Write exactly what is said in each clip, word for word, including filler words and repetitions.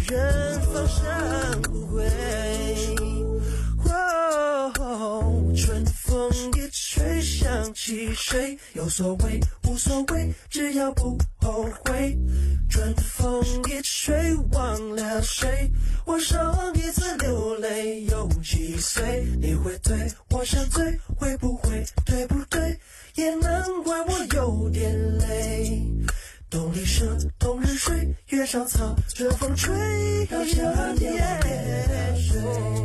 人方向不归。哦，春风一吹想起谁，有所谓无所谓，只要不后悔。春风一吹忘了谁，我上一次流泪有几岁？你会对我想醉，会不会对不对？也难怪我有点累。冬里舍，冬日睡，月上草，这风吹，要夏天别睡。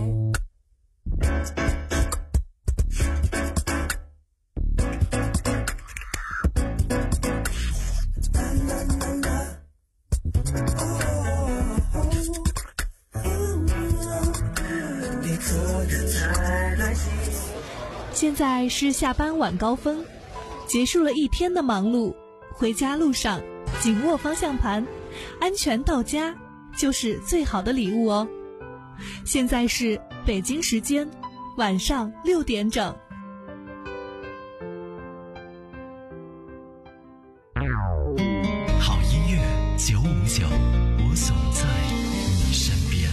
现在是下班晚高峰，结束了一天的忙碌，回家路上紧握方向盘，安全到家就是最好的礼物哦。现在是北京时间晚上六点整。 好音乐九五九，我总在你身边。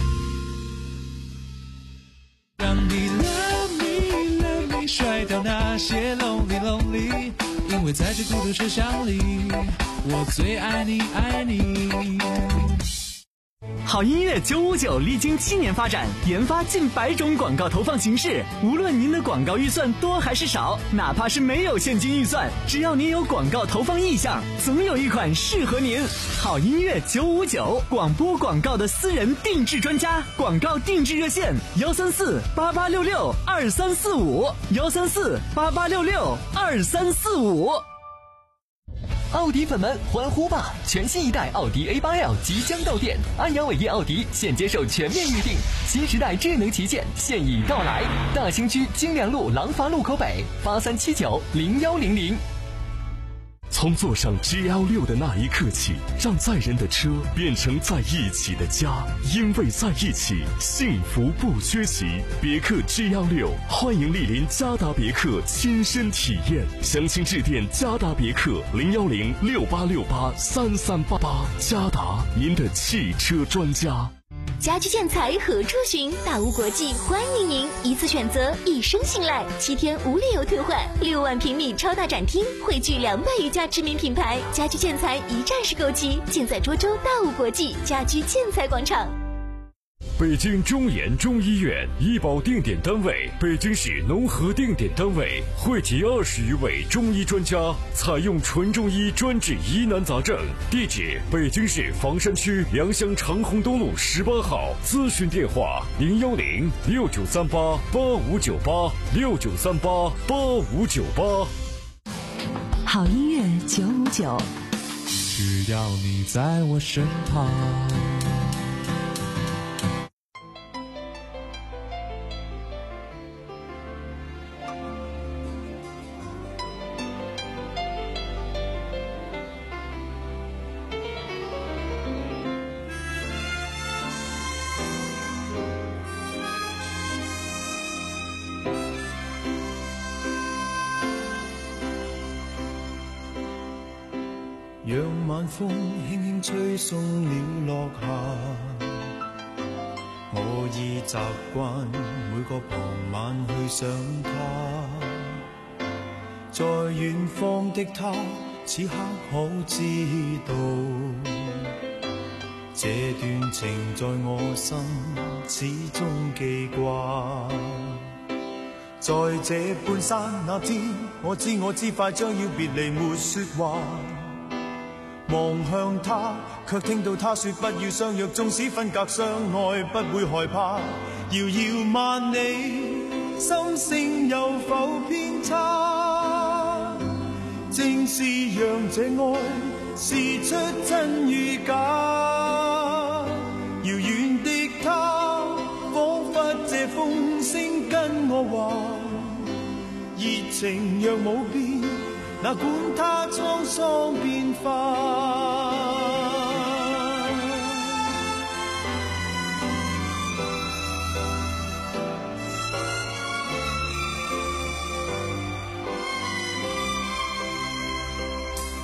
让你 love me love me， 甩掉那些 lonely lonely， 因为在这孤独车厢里，我最爱你爱你。 好音乐九五九历经七年发展，研发近百种广告投放形式。无论您的广告预算多还是少，哪怕是没有现金预算，只要您有广告投放意向，总有一款适合您。好音乐九五九，广播广告的私人定制专家，广告定制热线幺三四八八六六二三四五幺三四八八六六二三四五。 奥迪粉们欢呼吧！全新一代奥迪 A 八 L 即将到店，安阳伟业奥迪现接受全面预定，新时代智能旗舰现已到来。大兴区金良路廊坊路口北八三七九零幺零零。 从坐上 G L 六 的那一刻起，让载人的车变成在一起的家，因为在一起，幸福不缺席。别克 G L 六， 欢迎莅临嘉达别克亲身体验，详情致电嘉达别克零幺零六八六八三三八八。嘉达，您的汽车专家。 家居建材何处寻？大屋国际欢迎您，一次选择，一生信赖，七天无理由退换，六万平米超大展厅，汇聚两百余家知名品牌，家居建材一站式购齐，尽在涿州大屋国际家居建材广场。 北京中研中医院医保定点单位，北京市农合定点单位，汇集二十余位中医专家，采用纯中医专治疑难杂症。地址：北京市房山区良乡长虹东路十八号。咨询电话：零幺零六九三八八五九八六九三八八五九八。 好音乐九五九， 只要你在我身旁。 讓晚風輕輕吹送了落霞，我已習慣每個傍晚去想他，在遠方的他此刻可知道，這段情在我心始終記掛。在這半剎那間，我知我知快將要別離，沒說話。望向他，卻聽到他說不要相約，縱使分隔相愛不會害怕。遙遙萬里，心聲有否偏差？正是讓這愛試出真與假。遙遠的他，彷彿這風聲跟我話，熱情若冇變，哪管它滄桑變化。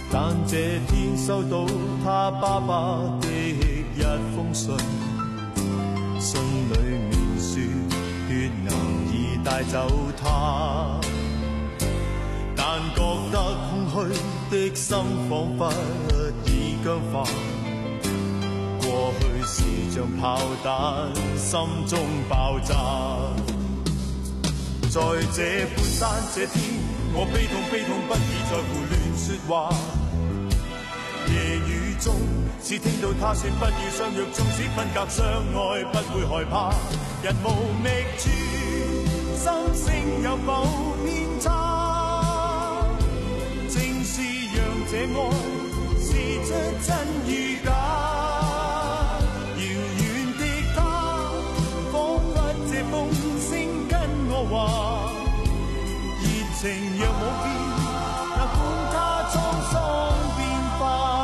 但這天收到他爸爸的一封信，信裏面說血牛已帶走他，但覺得空虛的心彷彿已僵化，過去是像炮彈，心中爆炸。在這半山這天，我悲痛悲痛不已，在胡亂說話。夜雨中，只聽到他說不要相約，縱使分隔相愛，不會害怕。人無覓處，心聲有否偏差？正是讓這愛試出真與假。遙遠的他，彷彿這風聲跟我話，熱情若冇變，哪管他滄桑變化。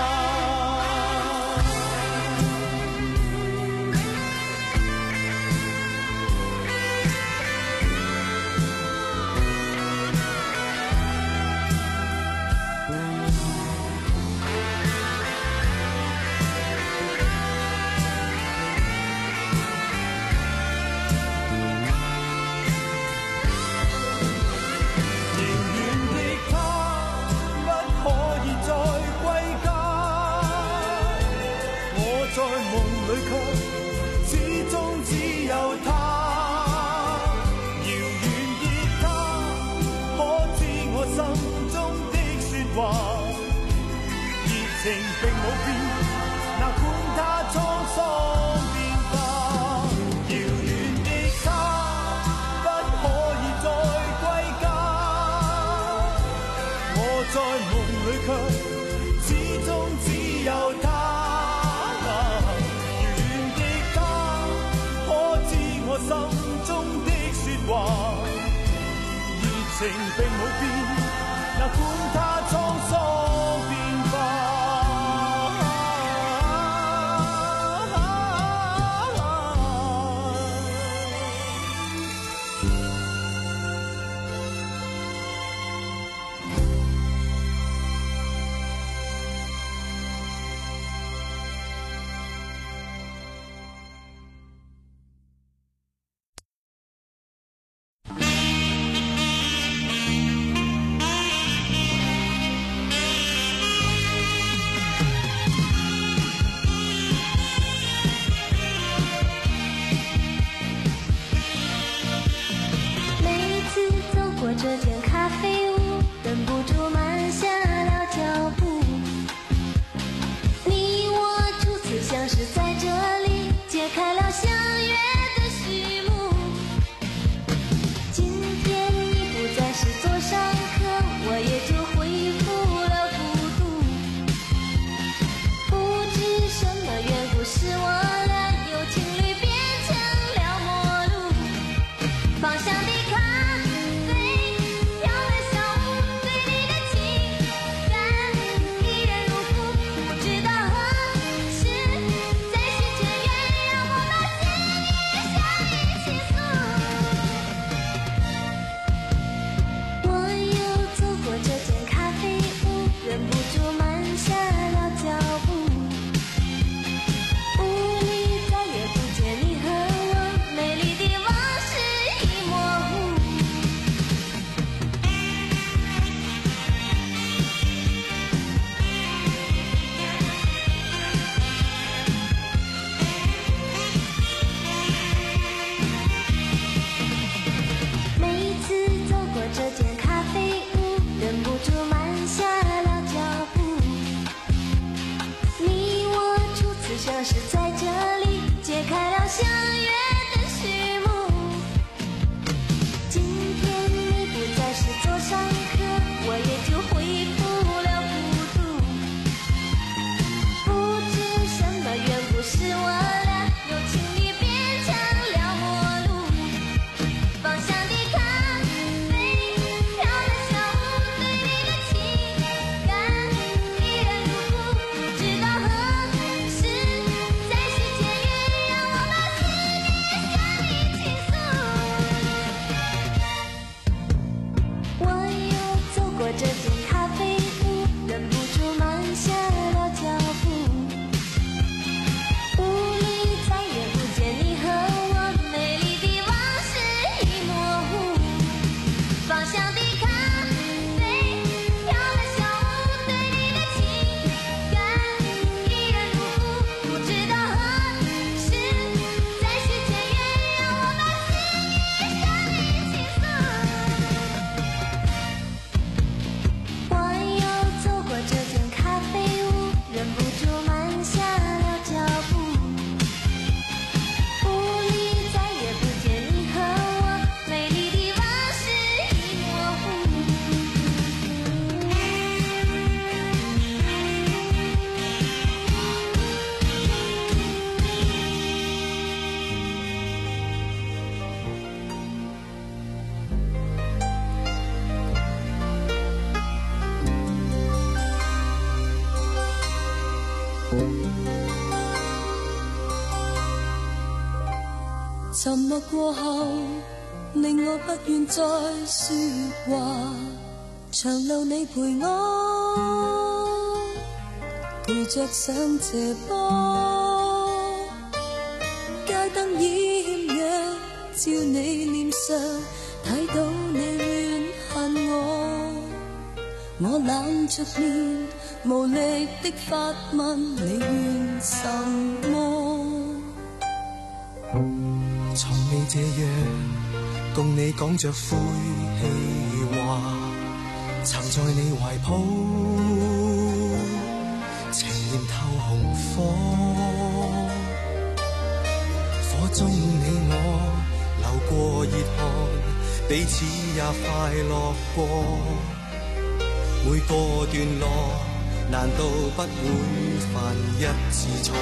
情並冇變，哪管他滄桑變化。遙遠的他，不可以再歸家。我在夢裏卻始終只有他。遙遠的他，可知我心中的説話？熱情並冇變，哪管他滄桑變化。 沉默過後，令我不願再說話。長路你陪我，陪着上斜坡，街燈掩約，照你臉上，睇到你怨恨我。我冷着面，無力的發問，你怨什麼？ 從未這樣共你講着晦氣話，曾在你懷抱，情念透紅火，火中你我流過熱汗，彼此也快樂過。每個段落難道不會犯一次錯？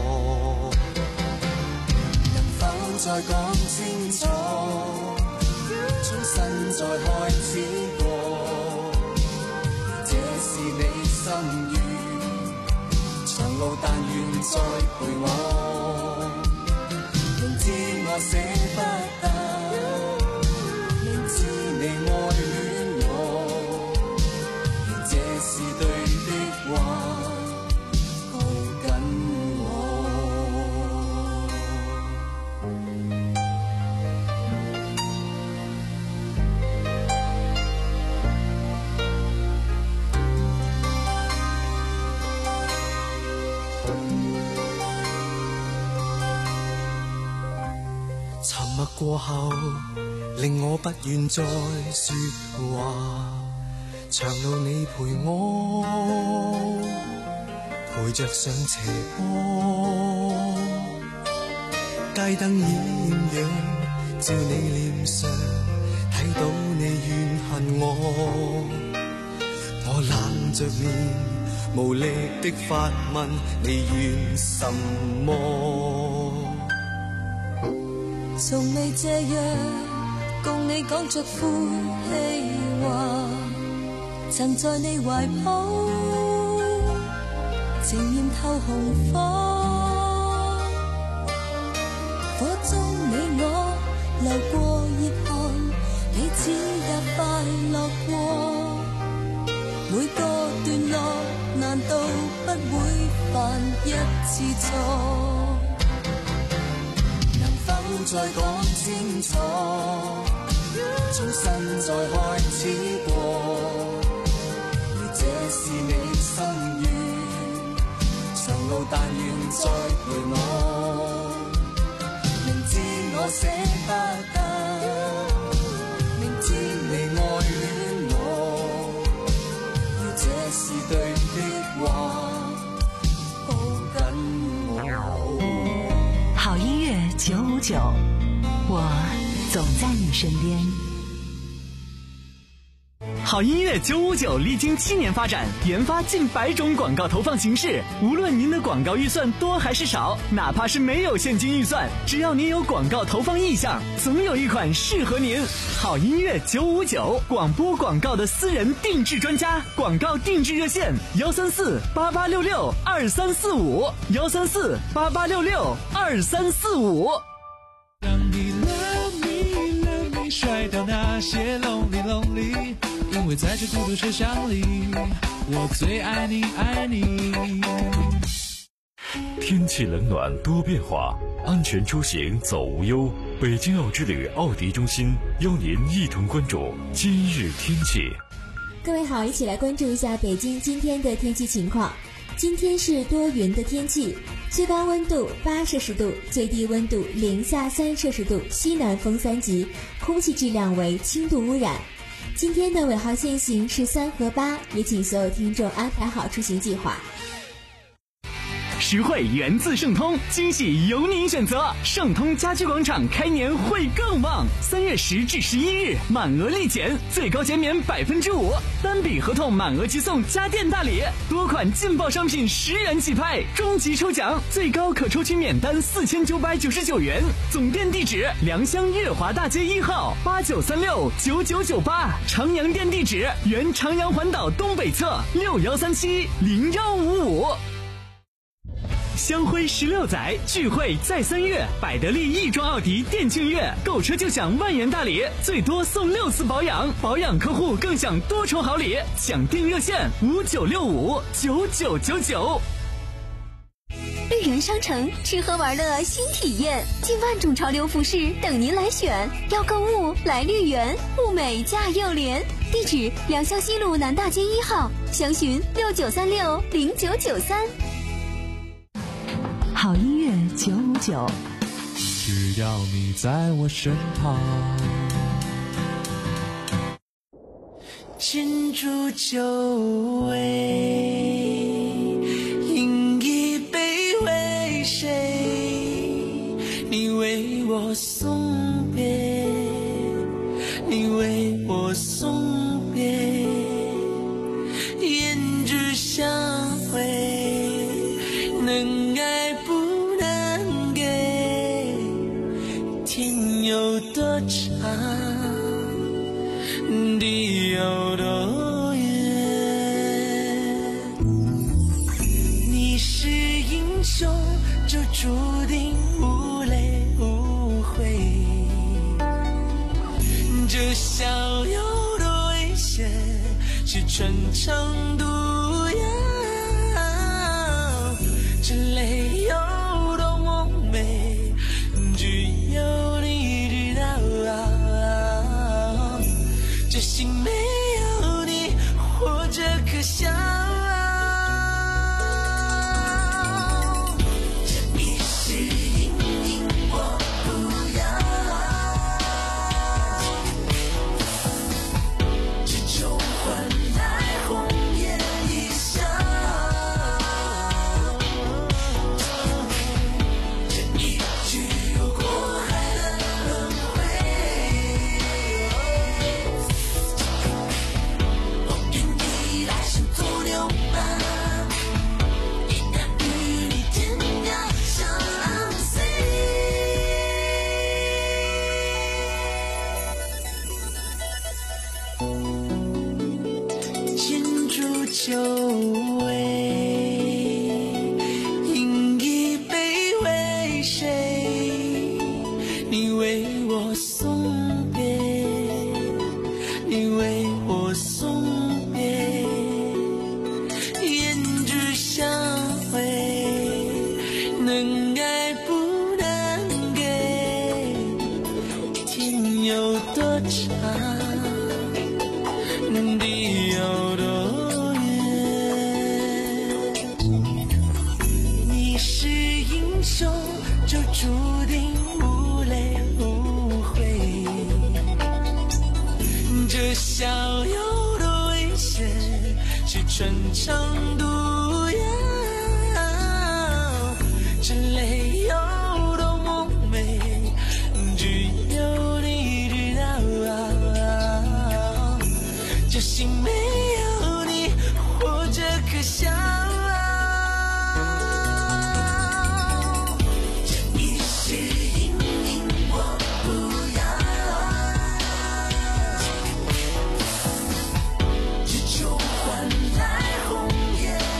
能否再講清楚，重新再開始過？這是你心願，長路但願再陪我。明知我捨不得，明知你愛戀我，願這是對的話，抱緊我。沉默過後，令我不願再說話。長路你陪我，陪着上斜坡，街燈掩陽，照你臉上，睇到你怨恨我。我冷着面，無力的發問，你怨什麼？ 從未這樣共你講着晦氣話，曾在你懷抱，情念透紅火，火中你我流過熱汗，彼此也快樂過。每個段落難道不會犯一次錯？再講清楚，重新再開始過。如這是你心願，長路但願再陪我。明知我捨不得，明知你愛戀我，如這是對的話，抱緊我。 好音樂九五九，我總在你身邊。 好音樂九五九歷經七年發展，研發近百種廣告投放形式。無論您的廣告預算多還是少，哪怕是沒有現金預算，只要您有廣告投放意向，總有一款適合您。好音樂九五九，廣播廣告的私人定制專家，廣告定制熱線：幺三四八八六六二三四五，幺三四八八六六二三四五。 让你 love me love me 甩掉那些 lonely lonely， 因为在这孤独车厢里，我最爱你爱你。 天气冷暖多变化，安全出行走无忧。北京奥之旅奥迪中心邀您一同关注今日天气。 各位好，一起来关注一下北京今天的天气情况。今天是多云的天气，最高温度八摄氏度，最低温度零下三摄氏度，西南风三级，空气质量为轻度污染。今天的尾号限行是三和八，也请所有听众安排好出行计划。 实惠源自盛通，惊喜由您选择。盛通家居广场开年会更旺，三月十至十一日满额立减，最高减免百分之五，单笔合同满额即送家电大礼，多款劲爆商品十元起拍，终极抽奖最高可抽取免单四千九百九十九元。总店地址：良乡悦华大街一号八九三六九九九八，长阳店地址：原长阳环岛东北侧六幺三七零幺五五。 香辉十六载，聚会再三月，百得利亦庄奥迪店庆月，购车就享万元大礼，最多送六次保养，保养客户更享多重好礼。抢订热线五九六五九九九九。 绿园商城吃喝玩乐新体验，近万种潮流服饰等您来选。要购物来绿园，物美价又廉。地址：良乡西路南大街一号，详询六九三六零九九三。 好音乐九五九， 只要你在我身旁。 敬祝酒味，饮一杯为谁？你为我送别，你为我送别，胭脂相会，能爱不能给，天有多长，地有多远？你是英雄，就注定无泪无悔。这逍遥的危险，是穿肠毒药。这泪有多么美，只有你知道。这心没有你，活着可笑。这一世隐隐我不要，只求换来红颜一笑。这一句过海的轮回，酒味，饮一杯为谁？你为我送别，你为我送别，胭脂相会，能爱不能给，天有多长，地有多远？就注定无泪无悔，这逍遥的危险，是穿肠毒药。这泪有多么美，只有你知道。这心没有你，活着可笑。只求换来红颜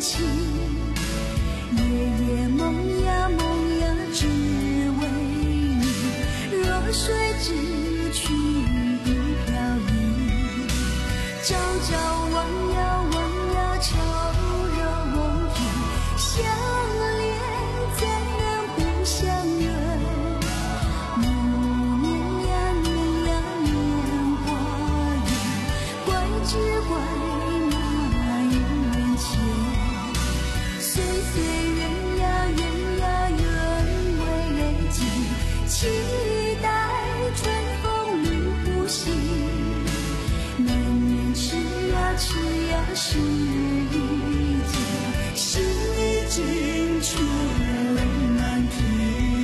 心，夜夜梦呀梦呀只为你，若水只去不飘逸，朝朝望呀望呀悄柔语，相恋怎能不相认，年呀年呀年华远，怪只怪那一年前，岁岁圆呀圆呀圆未尽，期待春风入呼吸，难免痴呀痴呀是一件，心已经却泪难停。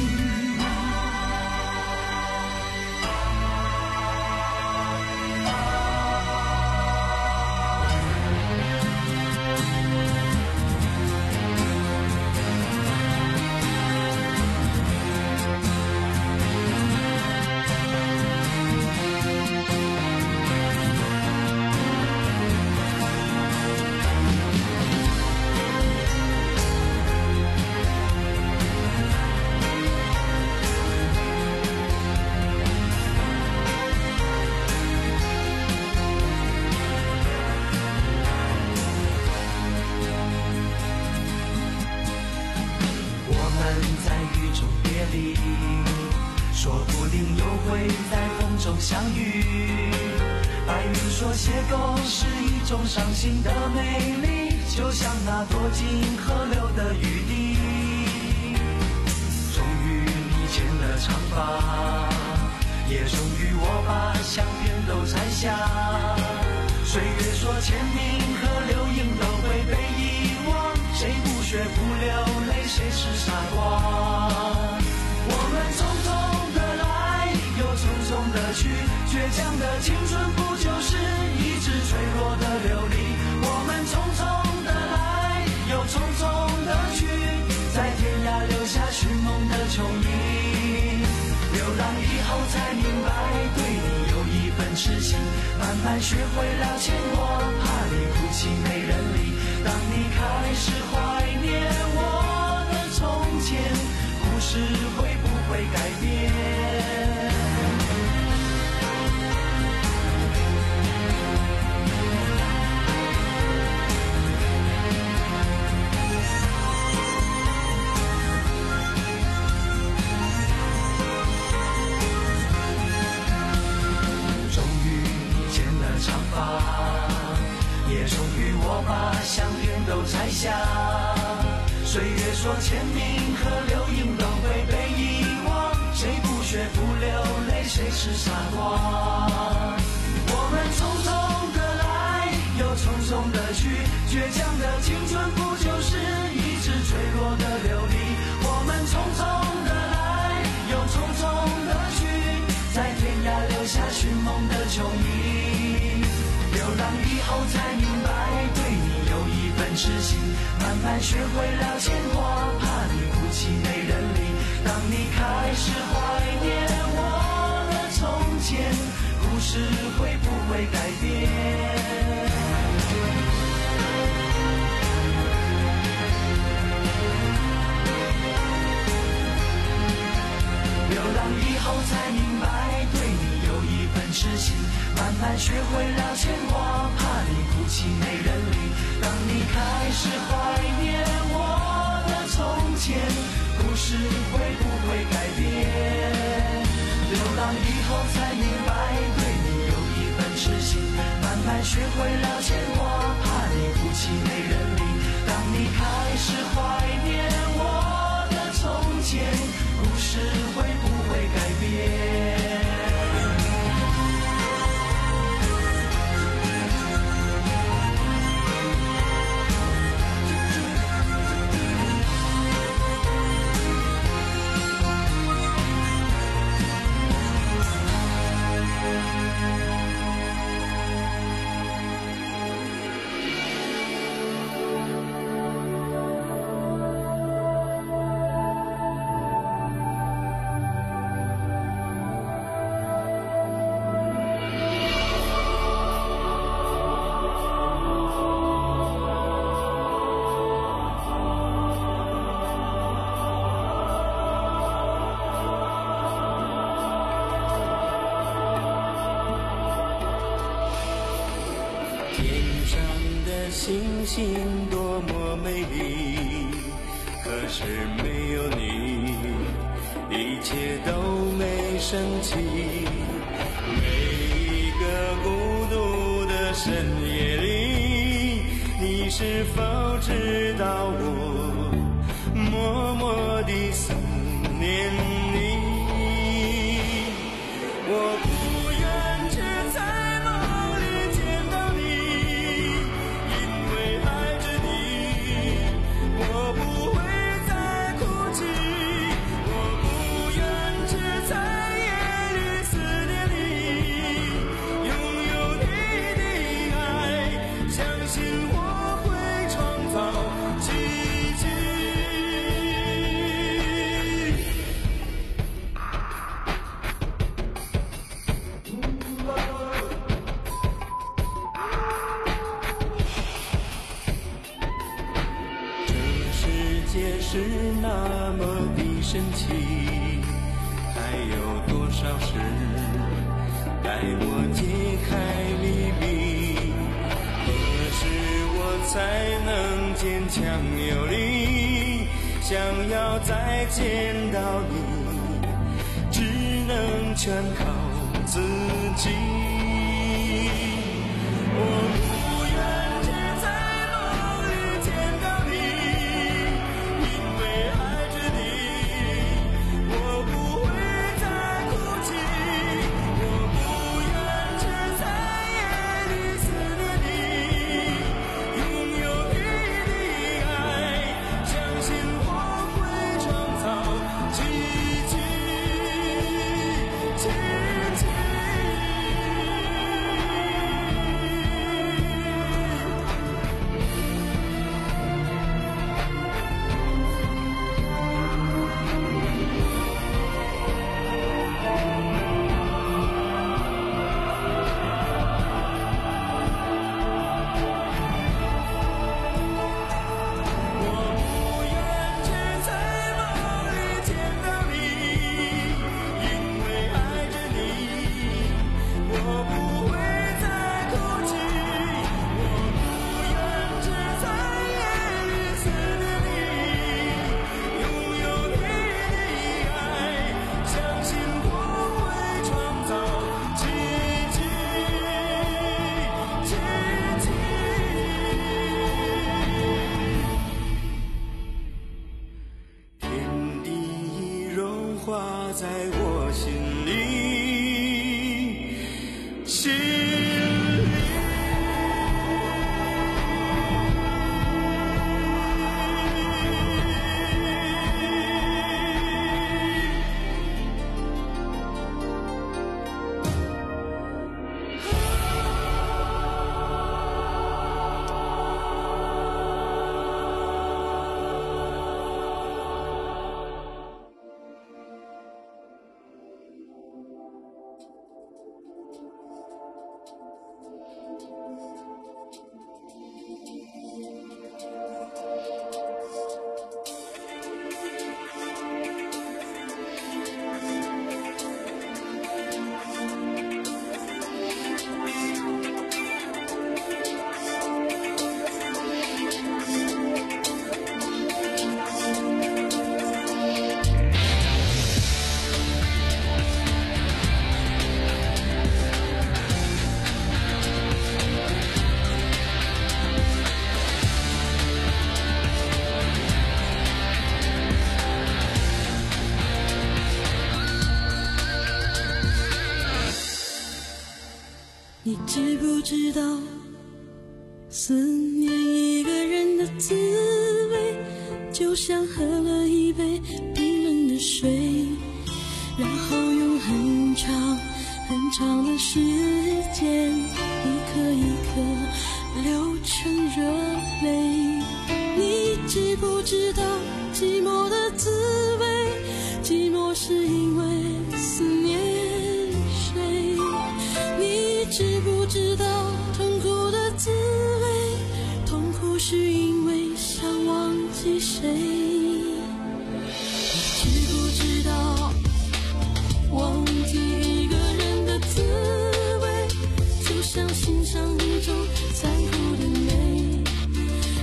说不定又会在风中相遇。白云说邂逅是一种伤心的美丽，就像那躲进河流的雨滴。终于你剪了长发，也终于我把相片都摘下。岁月说签名和留影都会被遗忘，谁不学不流泪，谁是傻瓜？我们匆匆的来，又匆匆的去，倔强的青春不就是一直脆弱的流离？我们匆匆的来，又匆匆的去，在天涯留下寻梦的琼影。流浪以后才明白，对你有一份痴心，慢慢学会了牵挂，怕你哭泣没人理。当你开始怀念我的从前，故事会不会改变？终于你剪了长发，也终于我把相片都摘下。岁月说签名和留影都会被遗忘，谁不学不流泪，谁是傻瓜？我们匆匆的来，又匆匆的去，倔强的青春不就是一直脆弱的流离？我们匆匆的来，又匆匆的去，在天涯留下寻梦的琼影。流浪以后才明白，对你有一份痴心，慢慢学会了牵挂，怕你哭泣没人理。当你开始怀念我的从前，故事会不会改变？流浪以后才明白，对你有一份痴心，慢慢学会了牵挂，怕你哭泣没人理。当你开始怀念我的从前，故事会不会改变？流浪以后才明白，对你有一份痴心，慢慢学会了牵挂，怕你哭泣没人理。当你开始怀念我的从前，故事会不会改变？ 心多么美丽，可是没有你，一切都没升起。每一个孤独的深夜里，你是否知道我默默地思念你？我不愿只在梦里见到你，因为爱着你，我不会再哭泣。我不愿只在夜里思念你，拥有你的爱，相信我会创造奇迹。界是那么的神奇，还有多少事待我揭开秘密？何时我才能坚强有力？想要再见到你，只能全靠自己。我在我心里，心里。 你知不知道，思念一个人的滋味，就像喝了一杯冰冷的水，然后用很长很长的时间，一颗一颗流成热泪。你知不知道寂寞的滋味？寂寞是因为思念谁？你知不知道痛苦的滋味？痛苦是因为想忘记谁？你知不知道忘记一个人的滋味，就像欣赏一种残酷的美，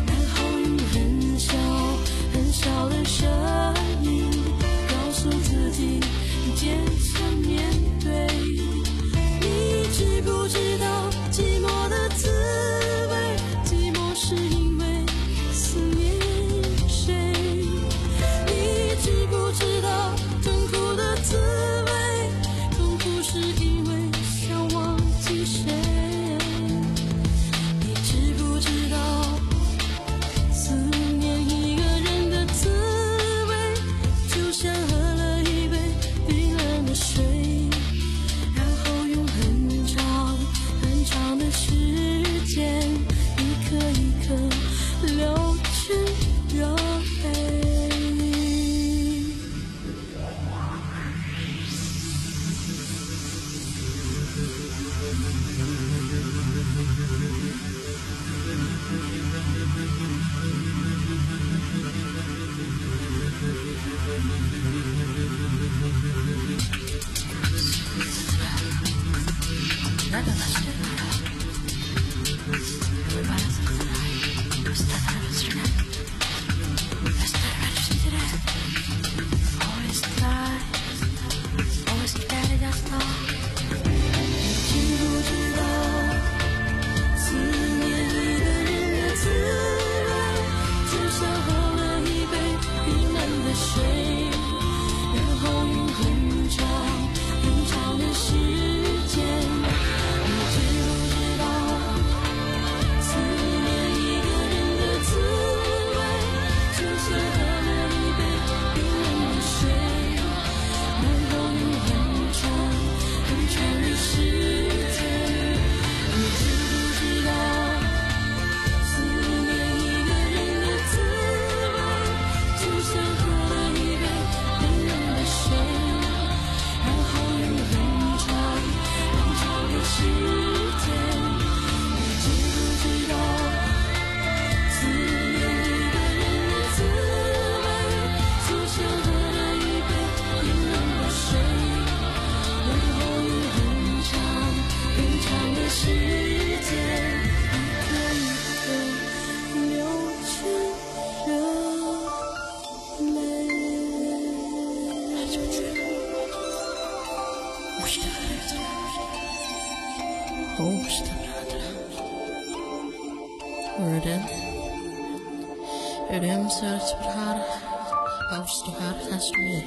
Hörden, hörden sörs för här, avstå här kanske mer.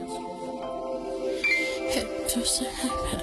Helt för sig här.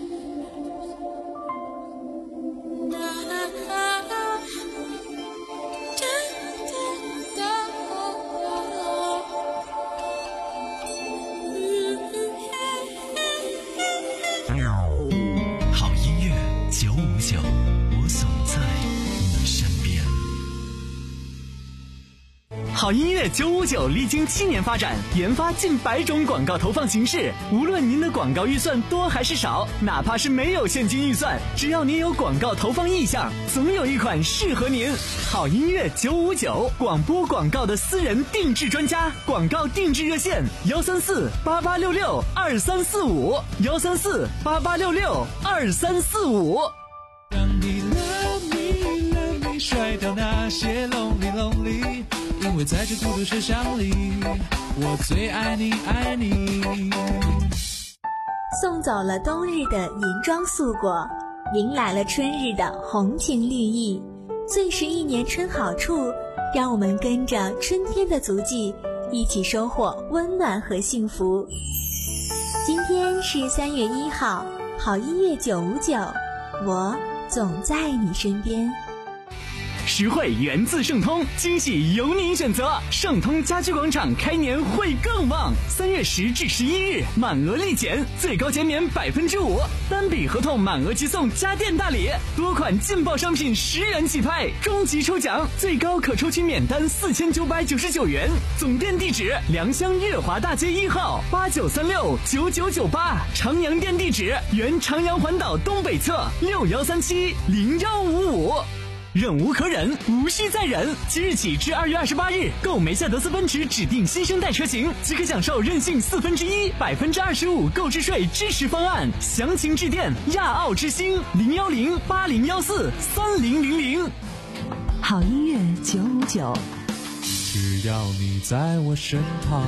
好音乐九五九历经七年发展，研发近百种广告投放形式。无论您的广告预算多还是少，哪怕是没有现金预算，只要您有广告投放意向，总有一款适合您。好音乐九五九，广播广告的私人定制专家，广告定制热线：幺三四八八六六二三四五，幺三四八八六六二三四五。 让你 love me love me 甩掉那些 lonely lonely。因为在这孤独车厢里，我最爱你爱你。 送走了冬日的银装素裹，迎来了春日的红情绿意。最是一年春好处，让我们跟着春天的足迹，一起收获温暖和幸福。今天是三月一号，好音乐九五九，我总在你身边。 实惠源自盛通，惊喜由您选择。盛通家居广场开年会更旺，三月十至十一日满额立减，最高减免百分之五，单笔合同满额即送家电大礼，多款劲爆商品十元起拍，终极抽奖最高可抽取免单四千九百九十九元。总店地址：良乡月华大街一号八九三六九九九八，长阳店地址：原长阳环岛东北侧六幺三七零幺五五。忍无可忍，无需再忍。即日起至二月二十八日，购梅赛德斯奔驰指定新生代车型，即可享受任性四分之一、百分之二十五购置税支持方案。详情致电亚奥之星零幺零八零幺四三零零零。 好音乐九五九， 只要你在我身旁。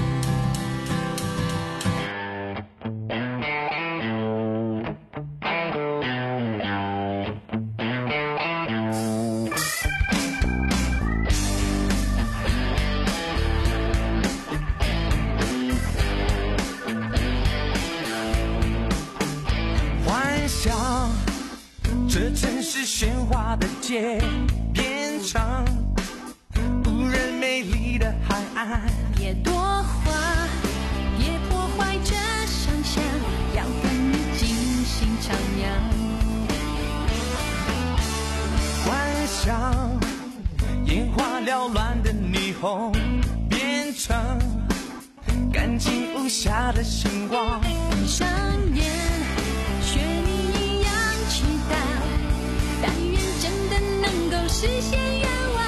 这城市喧哗的街变成无人美丽的海岸， 别多话，别破坏这想象，要跟你尽兴徜徉。 幻想眼花缭乱的霓虹变成干净无瑕的星光， 闭上眼，学你一样祈祷，但愿真的能够实现愿望。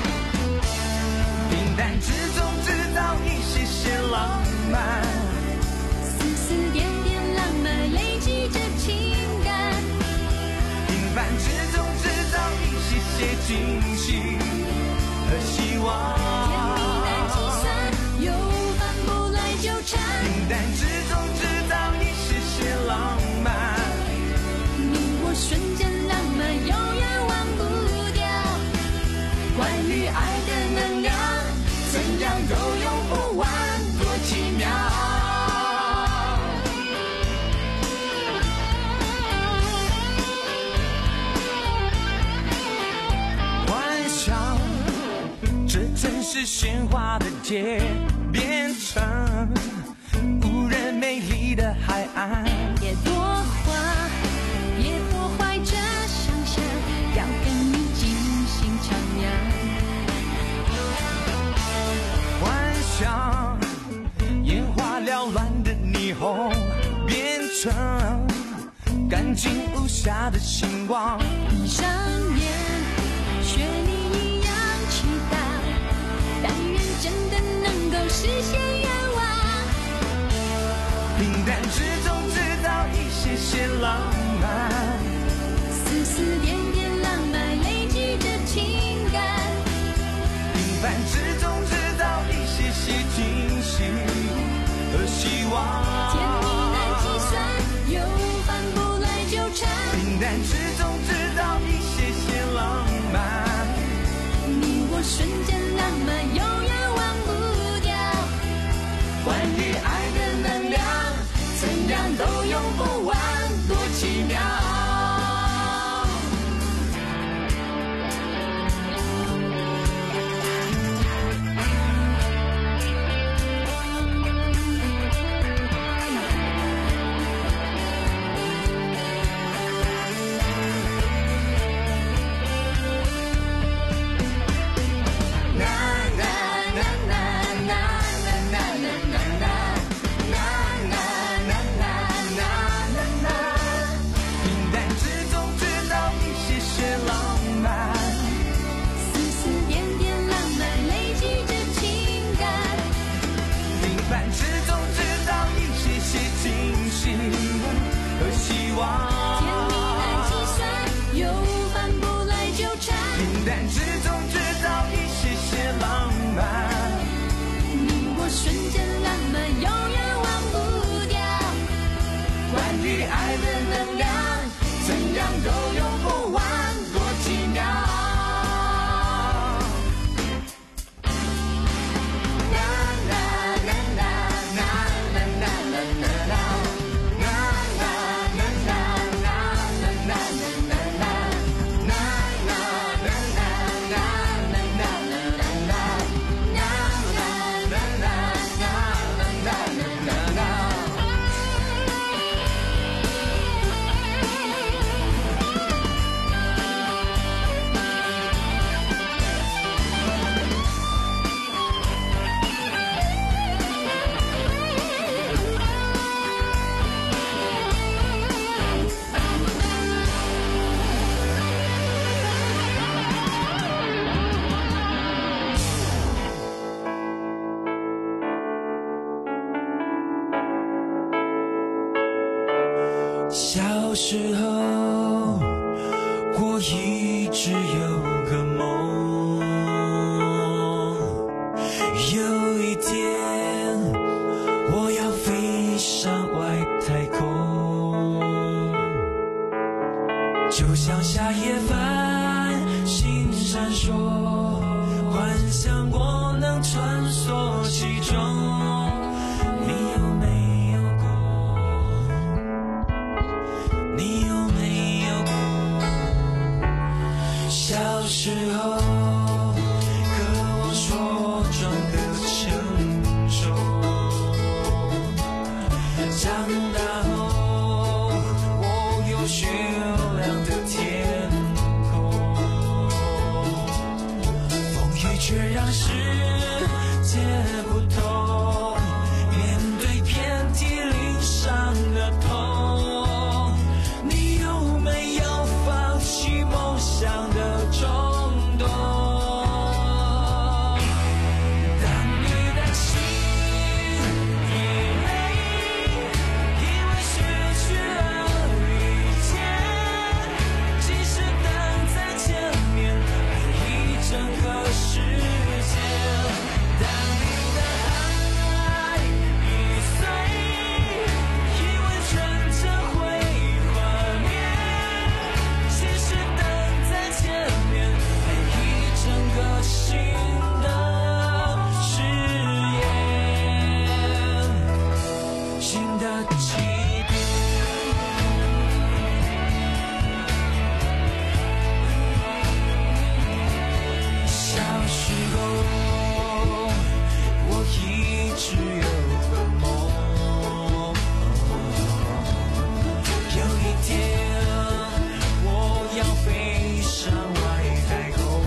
平淡之中制造一些些浪漫， 丝丝点点浪漫累积着情感， 平凡之中制造一些些惊喜和希望。平淡之中制造一些些浪漫， 你我瞬间浪漫永远忘不掉。关于爱的能量，怎样都用不完，多奇妙。 幻想这城市喧哗的街变成无人美丽的海岸， 别多话，别破坏这想象，要跟你尽兴徜徉。 幻想眼花缭乱的霓虹变成干净无瑕的星光， 闭上眼，学你一样祈祷，但愿真的能够实现愿望。 平淡之中制造一些些浪漫， 丝丝点点浪漫累积着情感， 平凡之中制造一些些惊喜和希望。 甜蜜难计算，又反不来纠缠， 平淡之漫， 你我瞬间浪漫，永远忘不掉。 关于爱的能量，怎样都用不完，多奇妙。 小时候，我一直有个梦，有一天我要飞上外太空，就像夏夜繁星闪烁，幻想我能穿梭其中。你有没有过？你有没有过？小时候渴望说装的成熟，长大后我有雪亮的天空，风雨却让世界不同，面对遍体鳞伤的痛，你有没有放弃梦想的冲动？当你的心已累，因为失去了遇见，即使等在前面陪一整个世界。当你的爱已碎，因为纯真会幻灭，其实等在前面陪一整个新的誓言，新的起点。小时候我一直有个梦，有一天我要飞上外太空，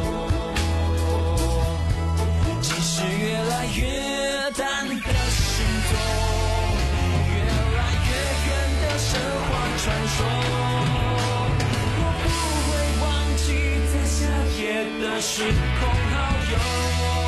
即使越来越淡的星座，越来越远的神话传说，我不会忘记在夏夜的时空遨游。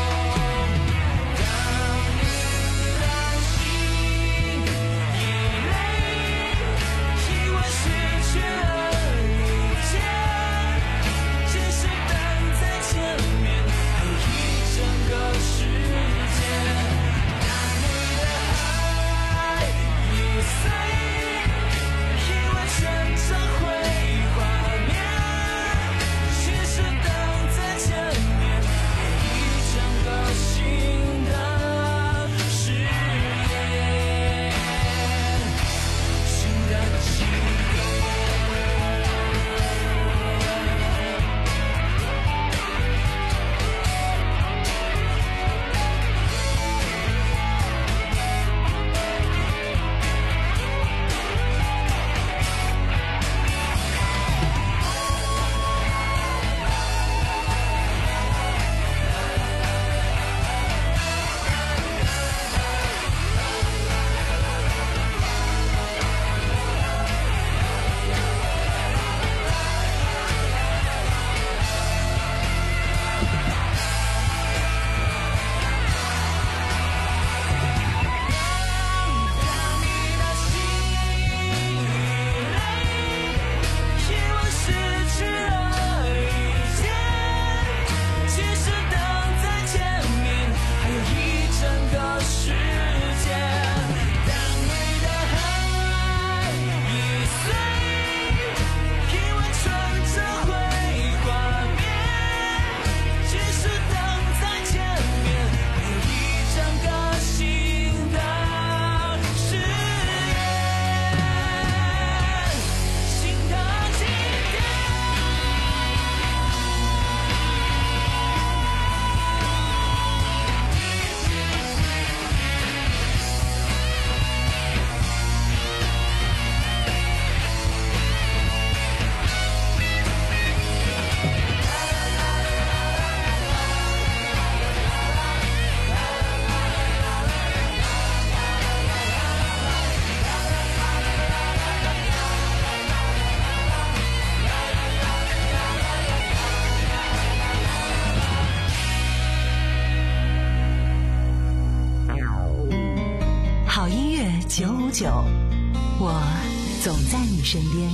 前九五九，我总在你身边。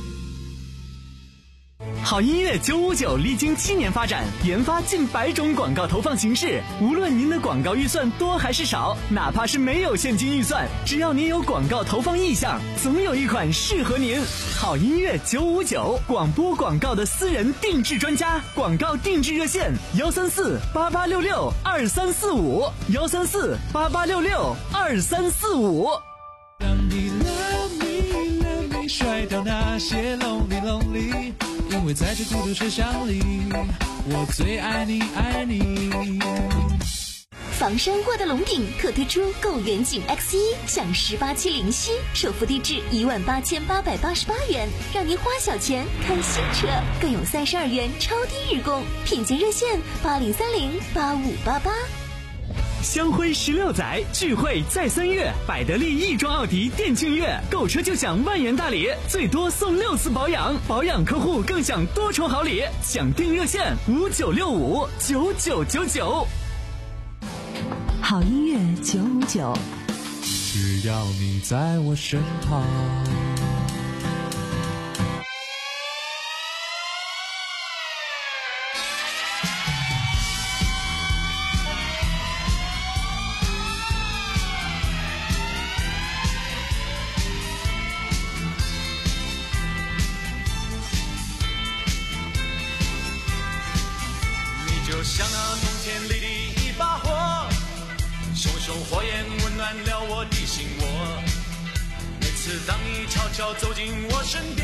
好音乐九五九历经七年发展，研发近百种广告投放形式。无论您的广告预算多还是少，哪怕是没有现金预算，只要您有广告投放意向，总有一款适合您。好音乐九五九，广播广告的私人定制专家，广告定制热线：幺三四八八六六二三四五，幺三四八八六六二三四五。 当你 love me love me 甩掉那些 lonely lonely， 因为在这孤独车厢里，我最爱你爱你。 房山沃德龙顶特推出购远景 X 一 享十八期零息，首付低至一万八千八百八十八元，让您花小钱看新车，更有三十二元超低日供，品鉴热线八零三零八五八八。 香辉十六载，聚会在三月，百得利亦庄奥迪店庆月，购车就享万元大礼，最多送六次保养，保养客户更享多重好礼，享定热线五九六五九九九九。 好音乐九五九， 只要你在我身旁。 就像那冬天里的一把火，熊熊火焰温暖了我的心窝。每次当你悄悄走进我身边，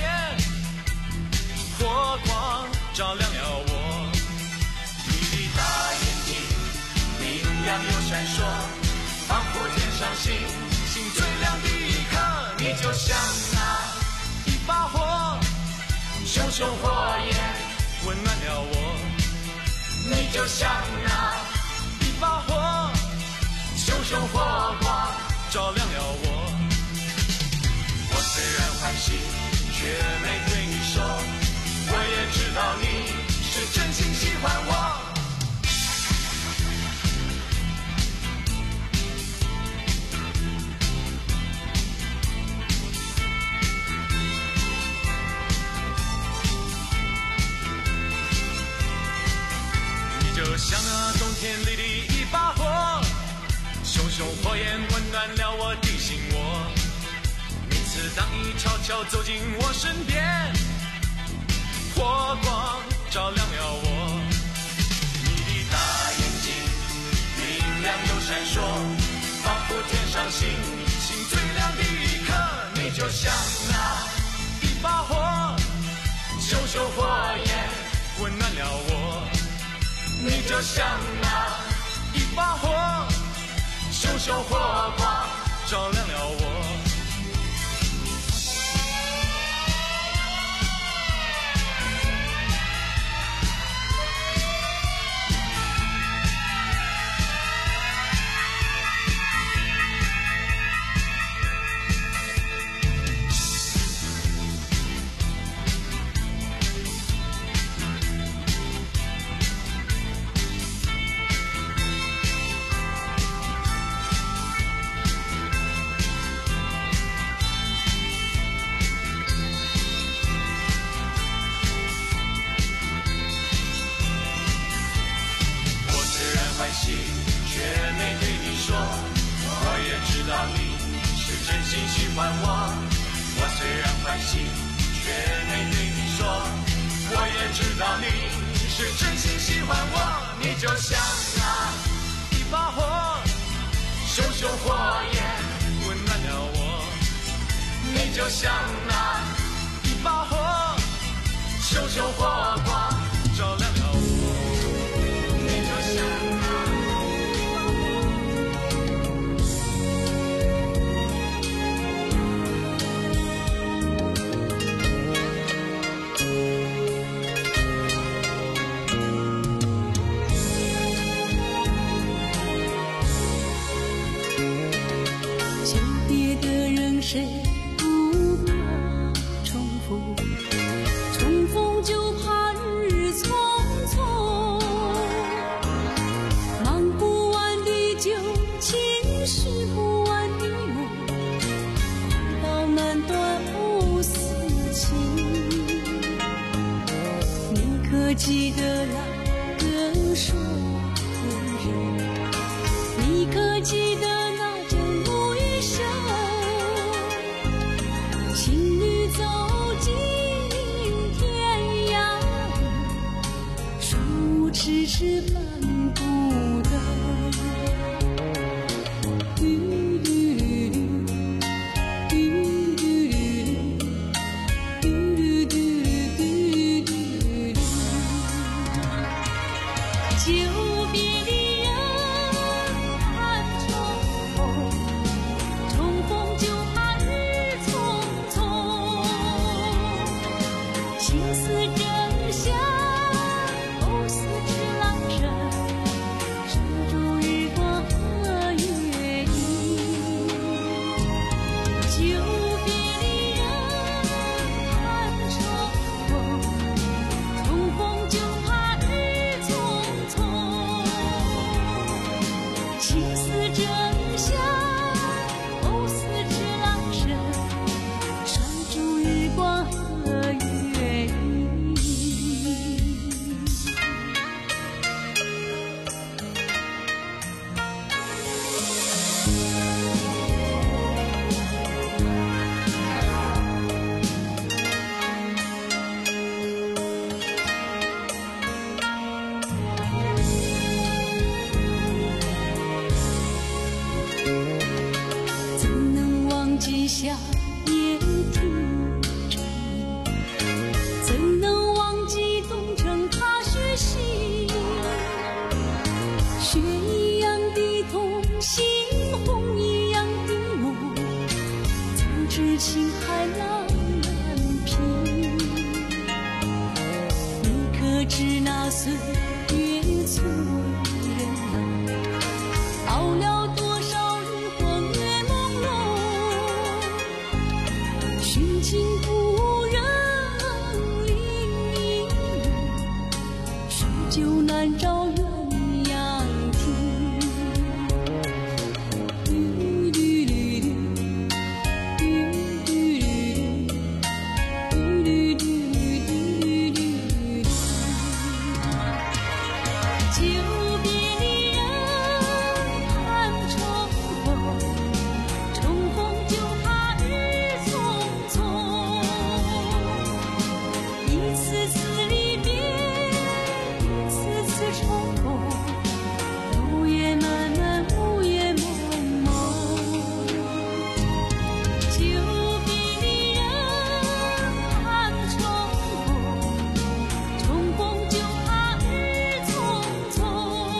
火光照亮了我。你的大眼睛明亮又闪烁，仿佛天上星星最亮的一刻。你就像那一把火，熊熊火焰温暖了我。你就像那一把火，熊熊火光照亮了我。我虽然欢喜，却没对你说，我也知道你是真心喜欢我。就像那冬天里的一把火，熊熊火焰温暖了我的心窝。每次当你悄悄走进我身边，火光照亮了我。你的大眼睛明亮又闪烁，仿佛天上星星最亮的一刻。你就像那一把火，熊熊火焰温暖了我。你就像那一把火，熊熊火光照亮了我。却没对你说，我也知道你是真心喜欢我。我虽然欢喜，却没对你说，我也知道你是真心喜欢我。你就像那一把火，熊熊火焰温暖了我。你就像那一把火，熊熊火光照亮了我。你就像谁不怕重逢？重逢就怕日匆匆。忙不完的旧情，续不完的梦， 记得那阵无雨声，情侣走进天涯，手迟迟漫不得。夏夜听着你，怎能忘记东城踏雪溪？雪一样的痛，心红一样的梦，怎知情海浪难平？你可知那岁月催人老，熬了多少日光月朦胧，寻情故人离，许久难找鸳鸯亭。久别离人看重逢，重逢就怕日匆匆。一次次离别，一次次重逢，午夜漫漫，午夜蒙蒙。久别离人看重逢，重逢就怕日匆匆。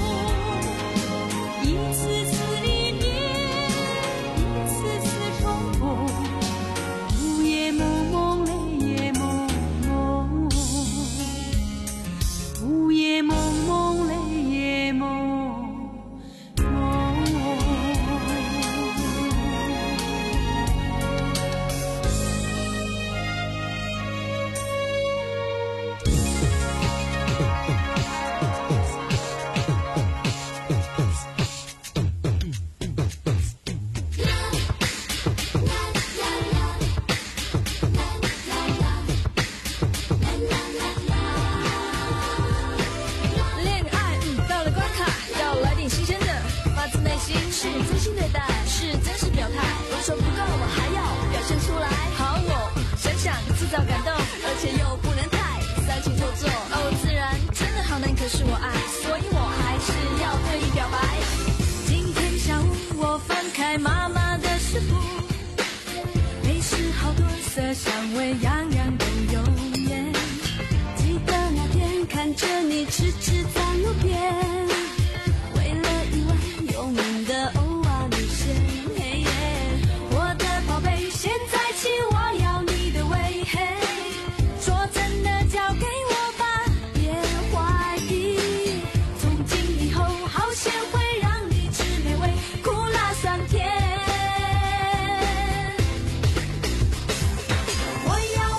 一次次离别，一次次重逢，午夜蒙蒙，泪也蒙蒙，午夜蒙蒙，泪也蒙蒙。恋爱，嗯，到了关卡，要来点新鲜的，发自内心是真心对待，是真实表态，不说不够，我还要表现出来。好，我想想制造感动，而且又不能太煽情做作。哦，自然真的好难，可是我爱，所以我还是要对你表白。今天下午我翻开妈妈的食谱，美食好多色香味，样样都有耶。记得那天看着你痴痴在路边，为了一碗有名的欧啊米线，嘿耶，我的宝贝，现在起我要你的胃，嘿，说真的交给我吧，别怀疑，从今以后好鲜会让你吃美味，苦辣酸甜。我要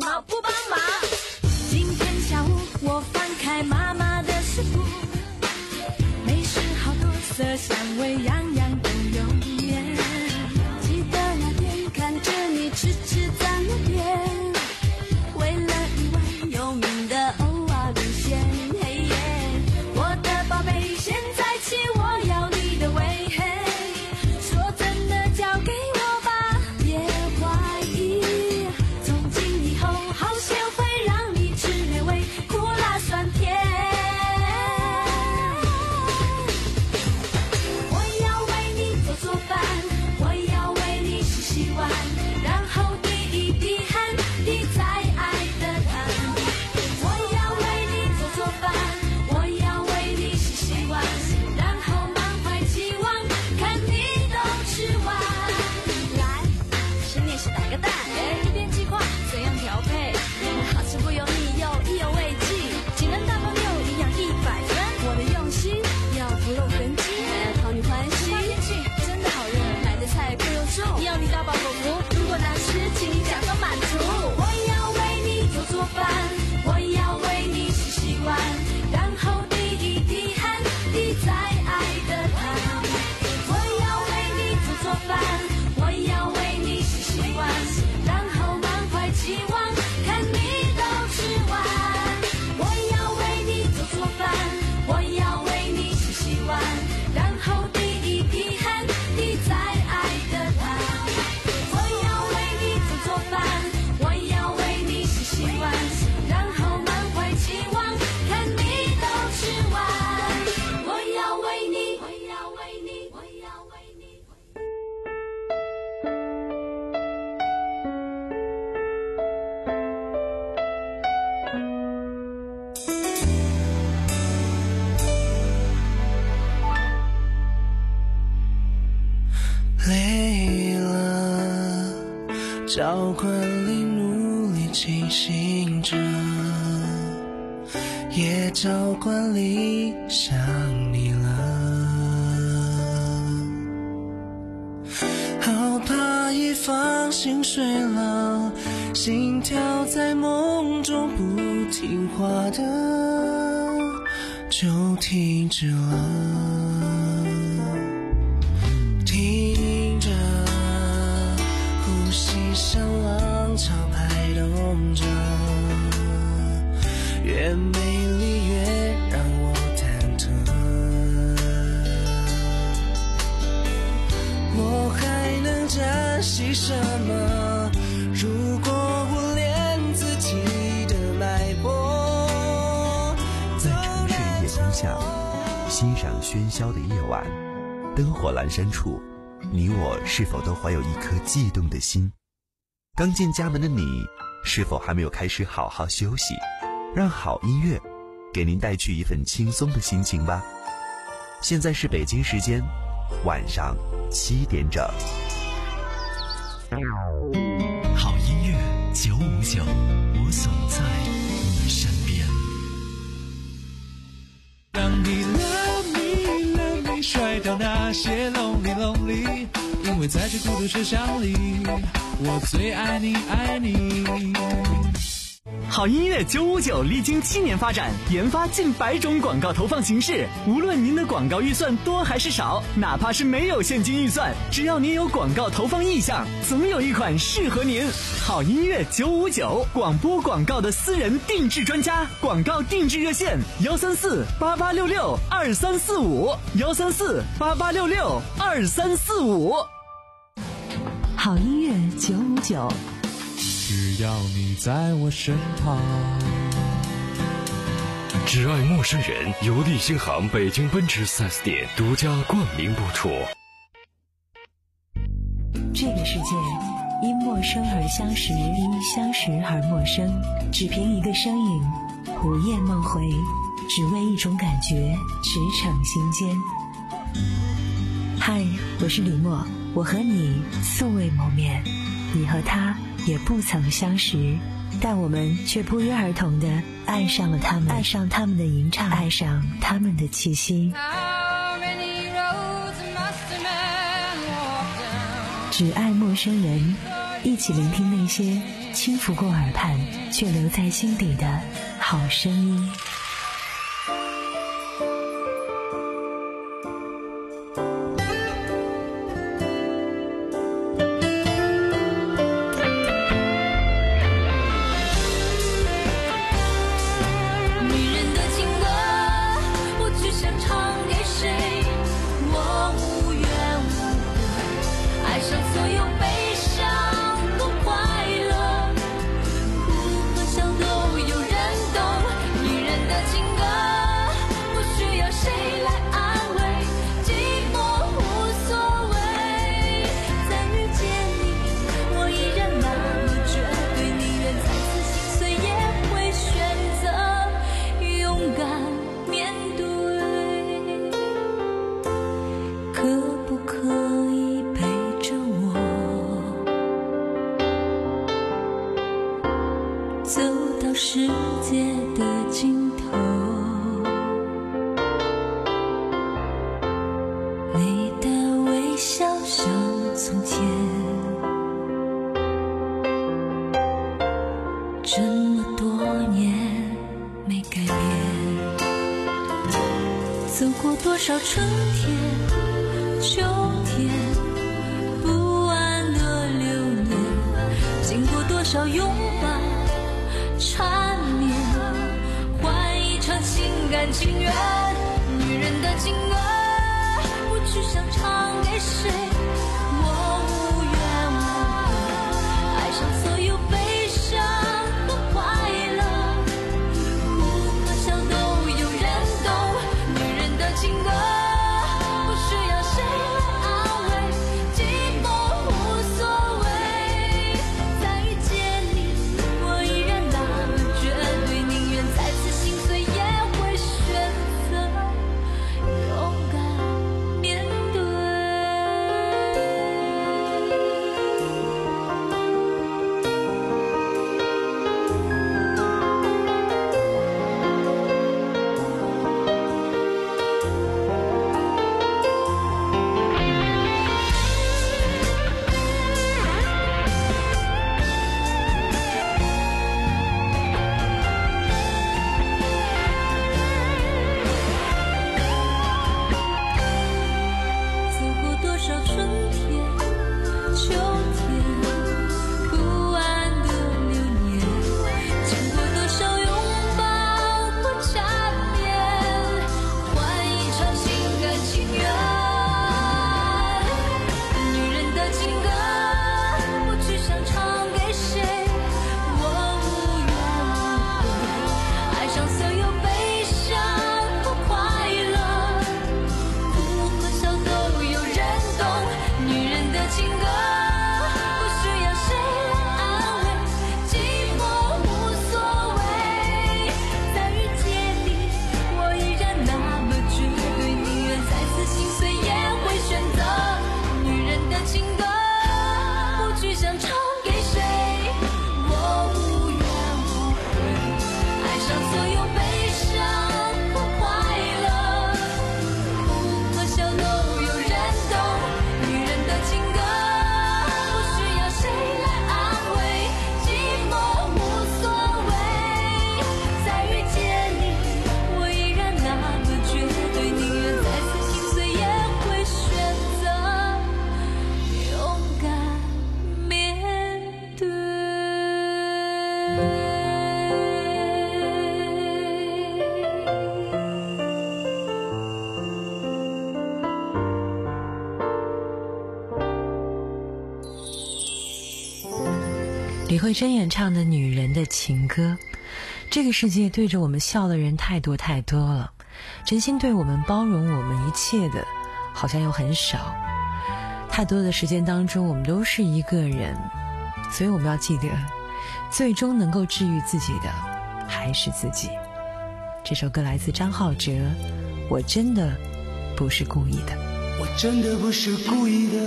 么不帮忙？今天下午我翻开妈妈的食谱，美食好多色香味样样都有耶。记得那天看着你痴痴在那边，为了一碗有名的蚵仔米线，嘿耶，我的宝贝现在起我要你的胃，说真的交给我吧，别怀疑，从今以后好些会让你吃美味，苦辣酸甜。我要为你做做饭，我要为你洗洗碗，然后滴一滴汗滴在爱的汤。我要为你做做饭，我要为你洗洗碗，然后满怀期望看你都吃完。来，先练习打个蛋，哎，一边计划怎样调配，好吃不油腻又意犹未尽，技能大爆六，营养一百分。我的用心要不露痕迹，还要讨你欢喜。天气真的好热，买的菜不用送，要你大饱口福。如果难吃，请你假装满足。我要为你做做饭，我要为你洗洗碗，然后滴一滴汗滴在爱的汤。我要为你做做饭，我要为你洗洗碗，然后满怀期望看你都吃完。我要为你做做饭，我要为你洗洗碗，然后滴一滴汗滴在爱的汤。我要为你做做饭，我要为你洗洗碗，然后满怀期望看你都吃完。我要为你，我要为你，我要为你。 累了，照惯里努力清醒着，也照惯里想你了。好怕一放心睡了，心跳在梦中不听话的就停止了。听着呼吸像浪潮拍动着，越美丽越让我忐忑。我还能珍惜什么？如果我连自己的脉搏。 在城市夜空下，欣赏喧嚣的夜晚，灯火阑珊处，你我是否都怀有一颗悸动的心？刚进家门的你，是否还没有开始好好休息？让好音乐给您带去一份轻松的心情吧。现在是北京时间晚上七点整。 好音乐九五九，我总在你身边。 让你 love me love me 甩掉那些 lonely lonely， 因为在这孤独车厢里，我最爱你爱你。 好音乐九五九历经七年发展，研发近百种广告投放形式。无论您的广告预算多还是少，哪怕是没有现金预算，只要您有广告投放意向，总有一款适合您。好音乐九五九，广播广告的私人定制专家，广告定制热线幺三四八八六六二三四五幺三四八八六六二三四五。 好音乐九五九。 只要你在我身旁。 只爱陌生人，由立新航北京奔驰 四 S 店独家冠名播出。 这个世界因陌生而相识，因相识而陌生。只凭一个身影，午夜梦回，只为一种感觉，驰骋心间。嗨，我是李默，我和你素未谋面，你和他也不曾相识，但我们却不约而同地爱上了他们，爱上他们的吟唱，爱上他们的气息。只爱陌生人，一起聆听那些轻拂过耳畔却留在心底的好声音。 世界的尽头，你的微笑像从前，这么多年没改变。走过多少春天秋天，不安的流年，经过多少拥抱缠绵，换一场心甘情愿。女人的情歌不去想唱给谁，我无怨无悔，爱上所有悲伤和快乐，哭和笑都有人懂。女人的情歌不需要谁来安慰，寂寞无所谓，再遇见你我依然那么绝对，宁愿再次心碎也会选择勇敢面对。走过多少春天秋天，不安的流年，经过多少拥抱和缠绵，换一场心甘情愿。女人的情歌不去想唱给谁，我无怨无悔，爱上所有悲伤和快乐，哭和笑都有人懂。女人的情歌不需要谁来安慰，寂寞无所谓，再遇见你我依然那么绝对，宁愿再次心碎也会选择。女人的情歌不去想唱给谁，我无怨无悔，爱上所有悲伤和快乐，哭和笑都有人懂。女人的情歌不需要谁来安慰，寂寞无所谓，再遇见你我依然那么绝对，宁愿再次心碎也会选择勇敢面对。 李慧珍演唱的《女人的情歌》，这个世界对着我们笑的人太多太多了，真心对我们包容我们一切的好像又很少。太多的时间当中我们都是一个人，所以我们要记得，最终能够治愈自己的还是自己。这首歌来自张浩哲，我真的不是故意的。 我真的不是故意的，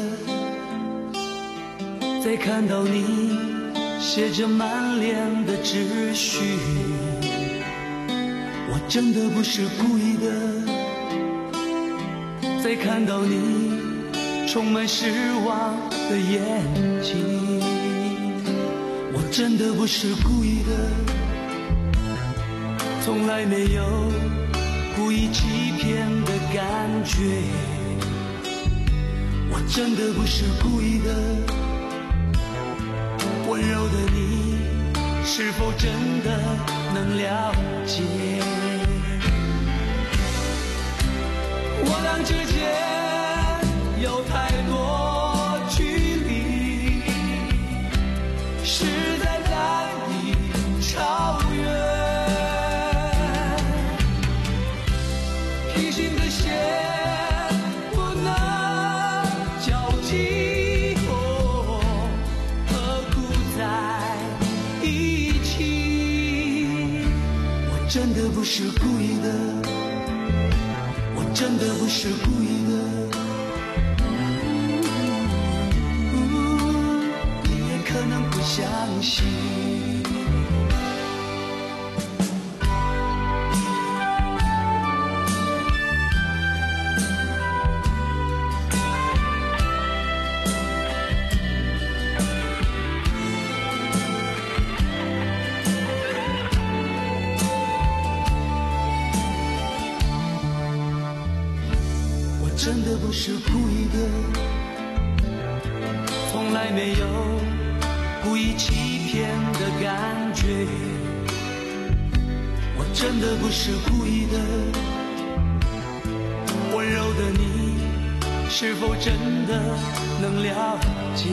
在看到你写着满脸的秩序，我真的不是故意的，在看到你充满失望的眼睛，我真的不是故意的，从来没有故意欺骗的感觉。我真的不是故意的，温柔的你是否真的能了解？我俩之间有太多距离，实在难以超越。平行的线不能交集，哦，何苦在一起？我真的不是故意的，我真的不是故意的。可能不相信，我真的不是故意的，从来没有故意欺骗的感觉。我真的不是故意的，温柔的你是否真的能了解？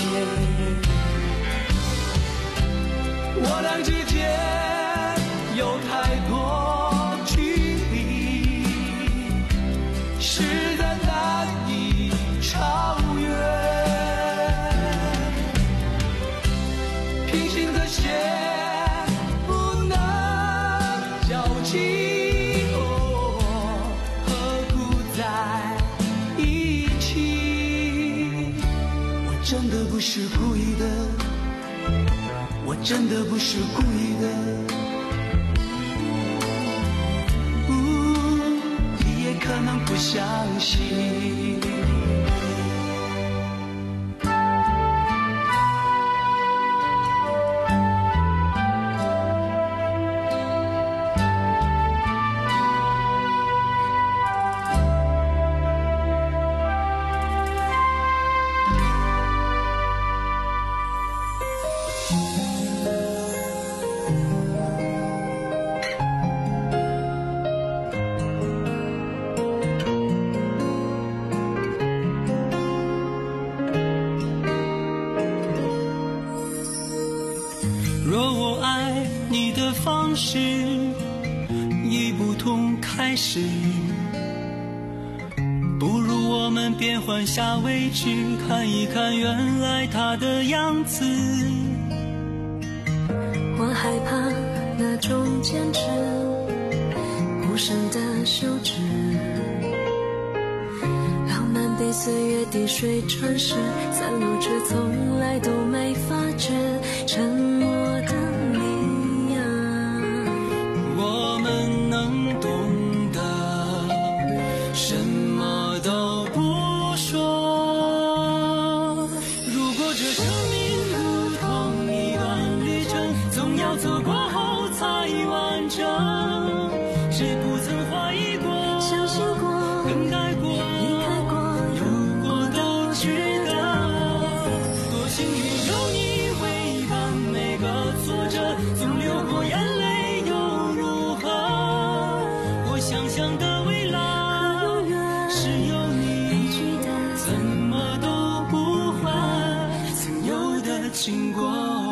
我俩之间有太多距离，实在难以超越。线不能交集，哦，何苦在一起？我真的不是故意的，我真的不是故意的。哦，你也可能不相信。若我爱你的方式已不同开始，不如我们变换下位置，看一看原来他的样子。 我害怕那种坚持无声的休止，浪漫被岁月滴水穿石，散落却从来都没发觉沉默的你呀。 我们能懂得什么都不说，如果这生命如同一段旅程，总要走过后才完整。谁不曾怀疑过， 相信过， 更改过， 离开过， 有过都值得。多幸运有你陪伴每个挫折，总流过眼泪又如何？我想象的未来是有你，怎么都不换曾有的经过。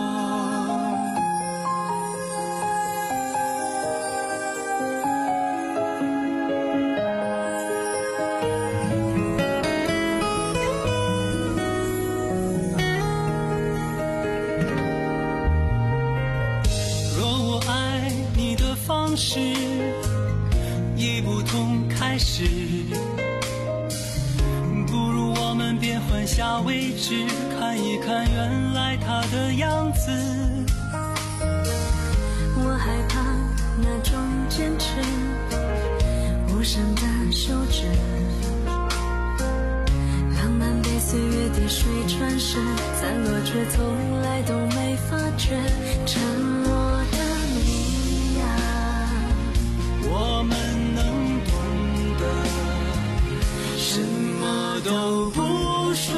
方式已不同开始，不如我们变换下位置，看一看原来他的样子。 我害怕那种坚持无声的休止，浪漫被岁月滴水穿石，散落却从来都没发发觉沉默的力量。 我们能懂得什么都不说。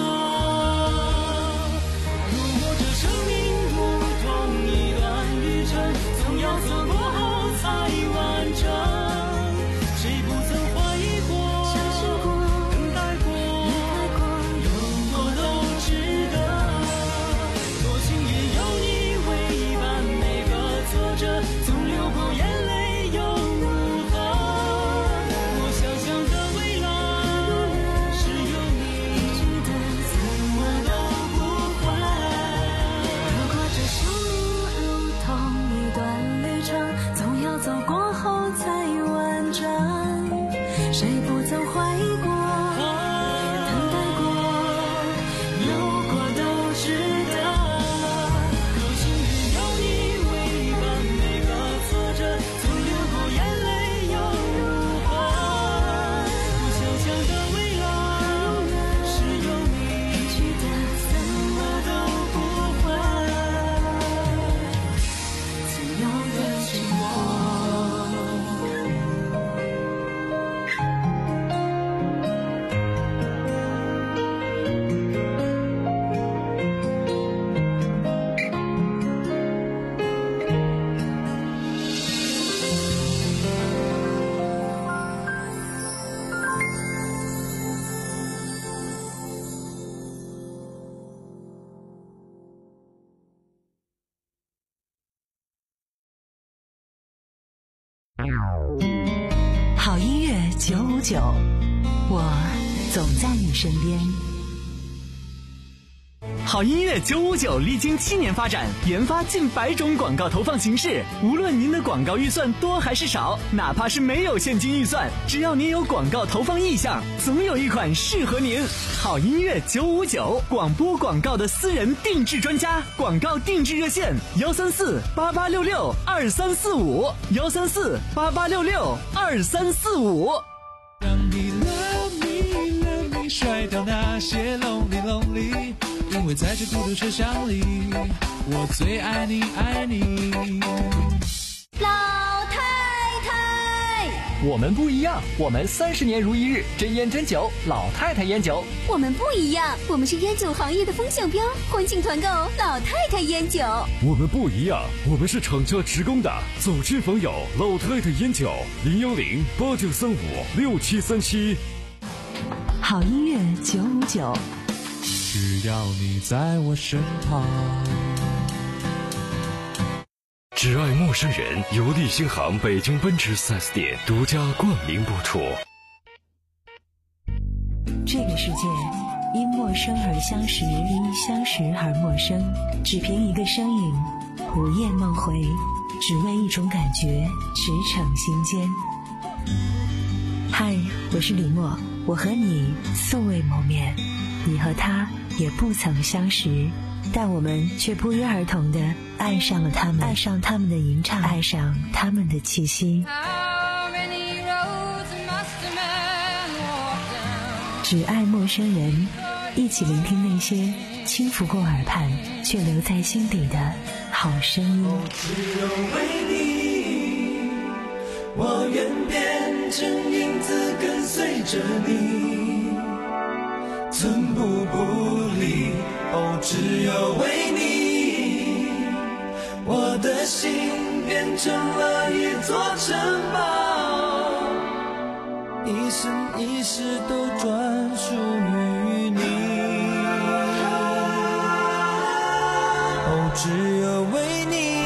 如果这生命如同一段旅程，总要走过后才完整。谁不曾怀疑过， 相信过， 等待过， 离开过， 有过都值得。多情也有你为伴，每个挫折总流过眼泪又如何？我想象的未来是有你的，怎么都不会。 如果这生命如同一段旅程，总要走过后才完整。谁不曾怀疑过，等待过， 有过都值得。有幸运有你为伴，每个挫折总流过眼泪又如何？我想象的未来是有你去的怎么都不会自由的生活。 好音乐九五九，我总在你身边。 好音乐九五九历经七年发展，研发近百种广告投放形式。无论您的广告预算多还是少，哪怕是没有现金预算，只要您有广告投放意向，总有一款适合您。好音乐九五九，广播广告的私人定制专家，广告定制热线：幺三四八八六六二三四五，幺三四八八六六二三四五。 让你 love me love me 甩掉那些 lonely lonely， 因为在这孤独车厢里，我最爱你爱你。 老太太， 我们不一样，我们三十年如一日，真烟真酒，老太太烟酒。 我们不一样，我们是烟酒行业的风向标，欢庆团购老太太烟酒。 我们不一样，我们是厂家直供的，走亲访友老太太烟酒，零幺零八九三五六七三七。 好音乐九五九， 只要你在我身旁。 只爱陌生人由利星行北京奔驰 四 S 店独家冠名播出。 这个世界因陌生而相识，因相识而陌生，只凭一个身影，午夜梦回，只为一种感觉，驰骋心间。嗨，我是李默，我和你素未谋面，你和他也不曾相识，但我们却不约而同地爱上了他们，爱上他们的吟唱，爱上他们的气息。只爱陌生人，一起聆听那些轻拂过耳畔却留在心底的好声音。 只有为你，我愿变成影子跟随着你，寸步不离。哦，只有为你，我的心变成了一座城堡，一生一世都专属于你。哦，只有为你。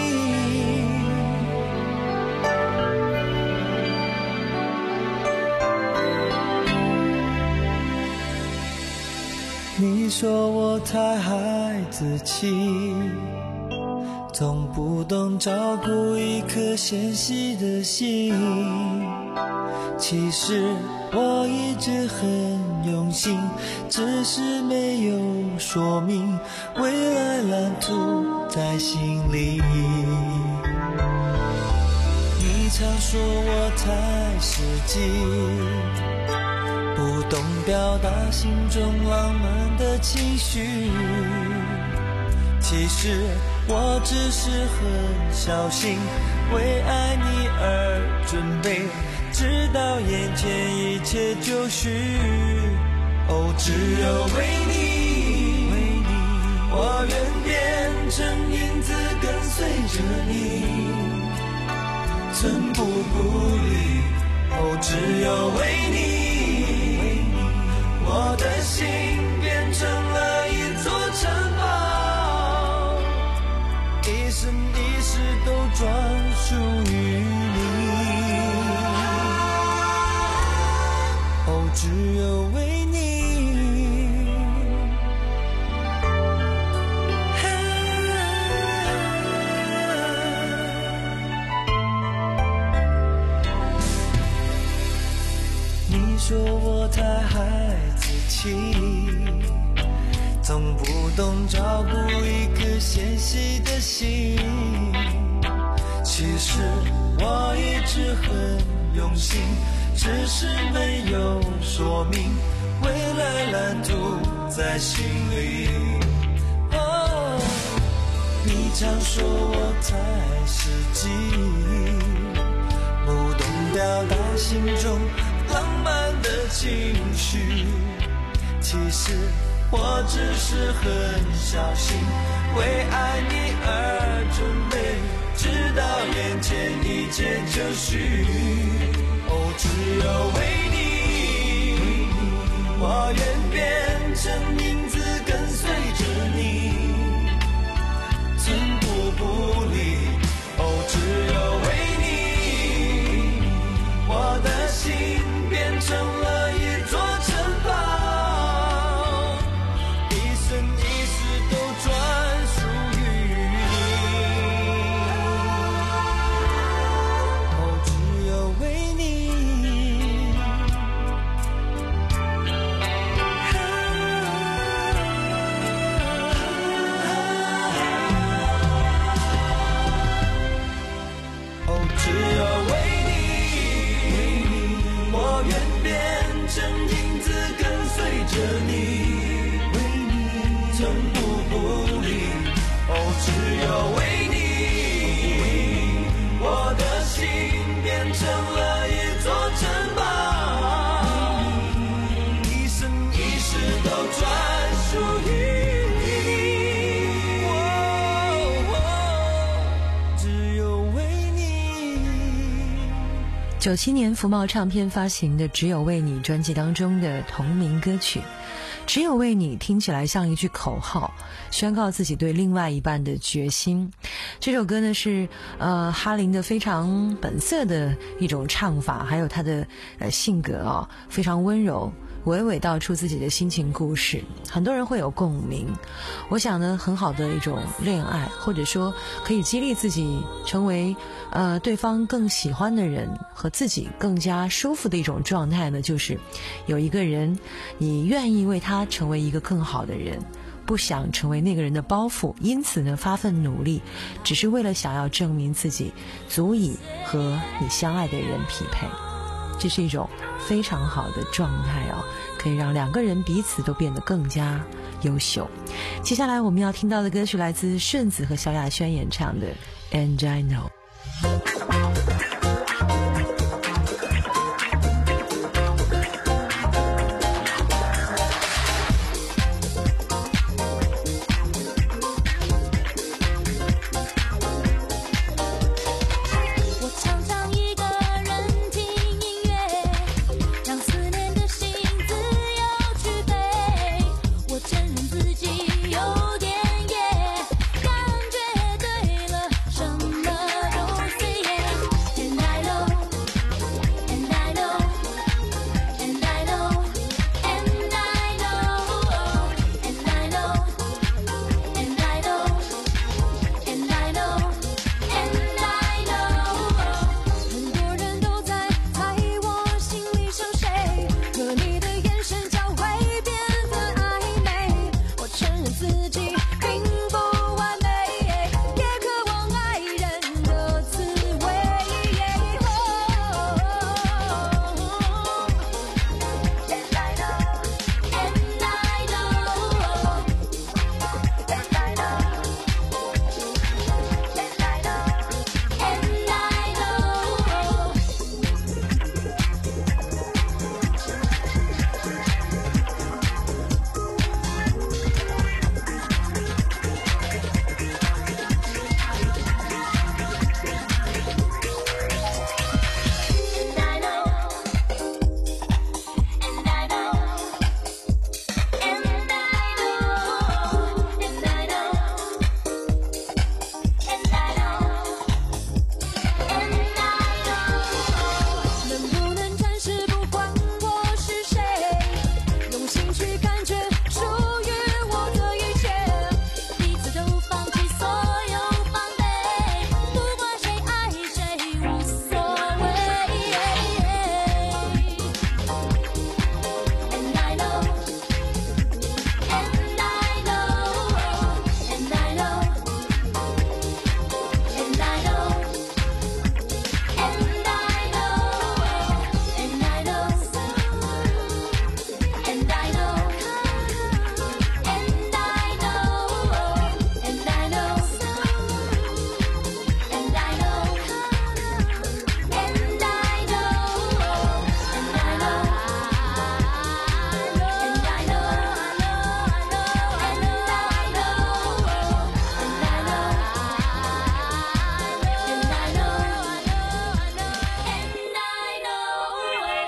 你说我太孩子气，总不懂照顾一颗纤细的心。其实我一直很用心，只是没有说明，未来蓝图在心里。你常说我太实际，不懂表达心中浪漫的情绪。其其实我只是很小心，为爱你而准备，直到眼前一切就绪。哦，只有为你，为你，我愿变成影子跟随着你，寸步不离。哦，只有为你，为你，我的心变成了一座城堡，一生一世都专属于你。哦，只有为你。你说我太孩子气，从不懂照顾一颗纤细的心。其实我一直很用心，只是没有说明，未来蓝图在心里。哦，你常说我太实际，不懂表达心中浪漫的情绪，其实我只是很小心，为爱你而准备，直到眼前一切就绪。哦，只有为你，我愿变成影子跟随着你，寸步不离。哦，只有为你，我的心变成了一座城堡，一生一世都专属于你。哦，只有为你。哦，只有为你，我愿变成影子跟随着你，为你寸步不离。哦，只有为你，我的心变成了一座城堡，一生一世都专属于你。哦，只有为你。 九七年福茂唱片发行的《只有为你》专辑当中的同名歌曲，只有为你听起来像一句口号，宣告自己对另外一半的决心。这首歌呢是呃哈林的非常本色的一种唱法，还有他的呃性格啊、哦，非常温柔，娓娓道出自己的心情故事，很多人会有共鸣。我想呢，很好的一种恋爱，或者说可以激励自己成为呃对方更喜欢的人，和自己更加舒服的一种状态呢，就是有一个人，你愿意为他成为一个更好的人，不想成为那个人的包袱，因此呢发奋努力，只是为了想要证明自己足以和你相爱的人匹配。这是一种非常好的状态哦，可以让两个人彼此都变得更加优秀。接下来我们要听到的歌曲来自顺子和萧亚轩演唱的 And I Know。 感觉对了，什么都随缘。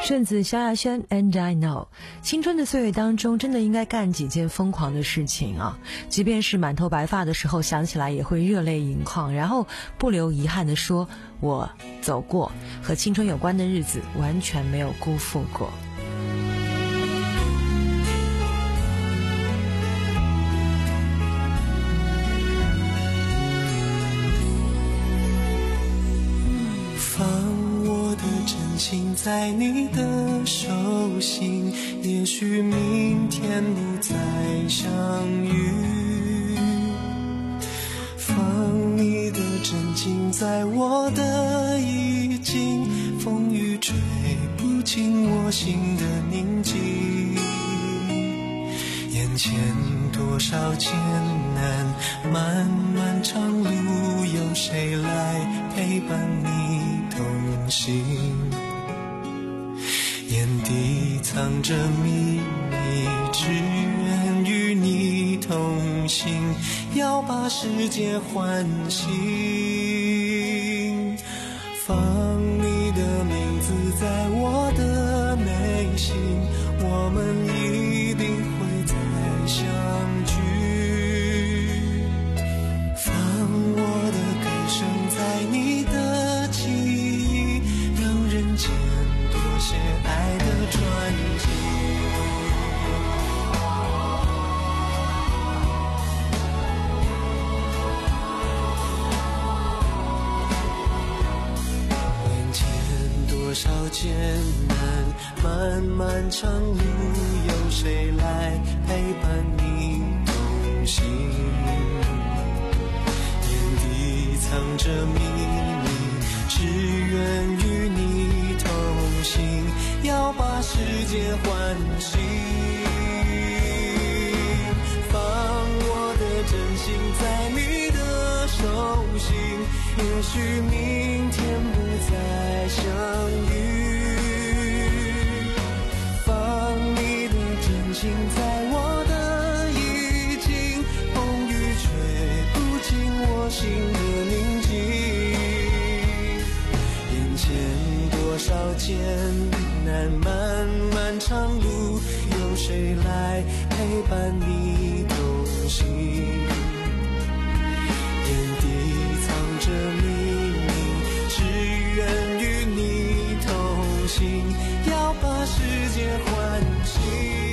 顺子萧亚轩 And I Know， 青春的岁月当中真的应该干几件疯狂的事情啊，即便是满头白发的时候想起来也会热泪盈眶，然后不留遗憾地说我走过和青春有关的日子完全没有辜负过。 心在你的手心，也许明天不再相遇。放你的真情在我的衣襟，风雨吹不进我心的宁静。眼前多少艰难，漫漫长路，有谁来陪伴你同行？眼底藏着秘密，只愿与你同行，要把世界唤醒。放你的名字在我的内心，我们一定会再相聚。放我的歌声在你的记忆，让人间多些爱的传奇。眼前多少艰难，漫漫长路，有谁来陪伴你同行？眼底藏着秘密，只愿与你同行，要把世界唤醒。放我的真心在你的手心，也许明天不再相遇。放你的真情在我的衣襟，风雨吹不进我心的宁静。眼前多少艰难，漫漫长路，有谁来陪伴你同行？眼底藏着秘密，只愿与你同行，要把世界唤醒。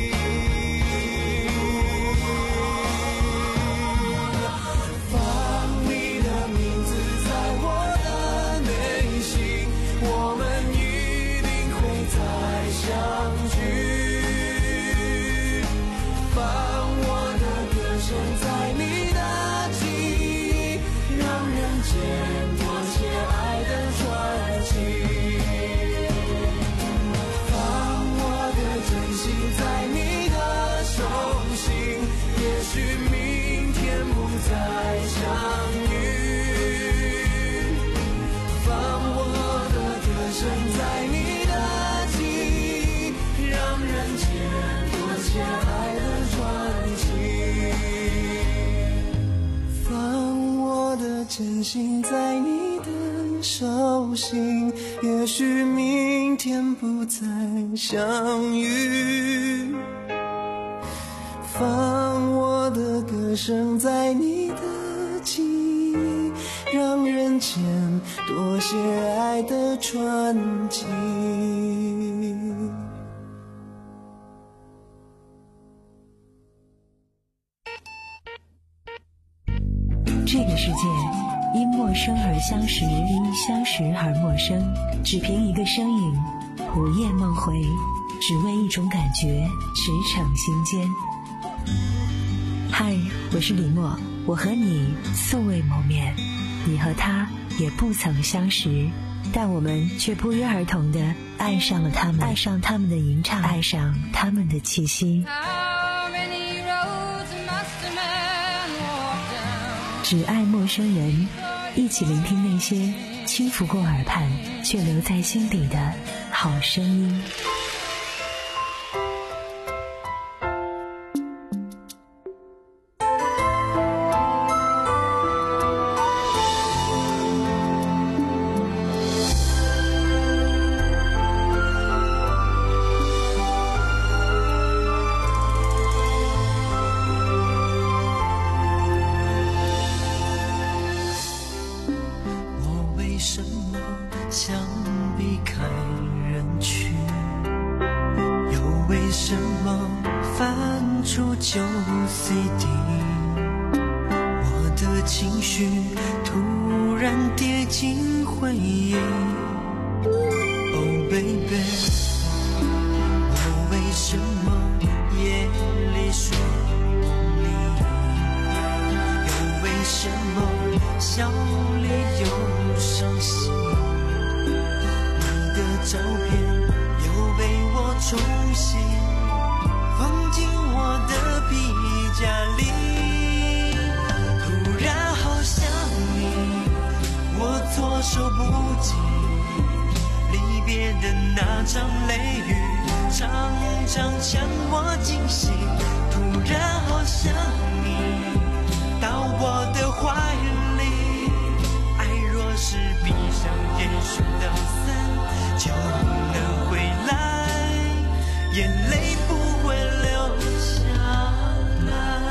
真心在你的手心，也许明天不再相遇。放我的歌声在你的记忆，让人间多些爱的传奇。 这个世界因陌生而相识，因相识而陌生，只凭一个身影，午夜梦回，只为一种感觉驰骋心间。嗨，我是李默，我和你素未谋面，你和他也不曾相识，但我们却不约而同地爱上了他们，爱上他们的吟唱，爱上他们的气息。只爱陌生人，一起聆听那些轻拂过耳畔却留在心底的好声音。 么想避开人群？又为什么翻出旧 C D？ 我的情绪突然跌进回忆。Oh baby， 我为什么夜里睡不离？又为什么笑里又伤心？你的照片又被我重新放进我的皮夹里。突然好想你，我措手不及，离别的那场雷雨常常将我惊醒。突然好想你，到我的怀里，爱若是闭上眼数到三就能回来，眼泪不会流下来。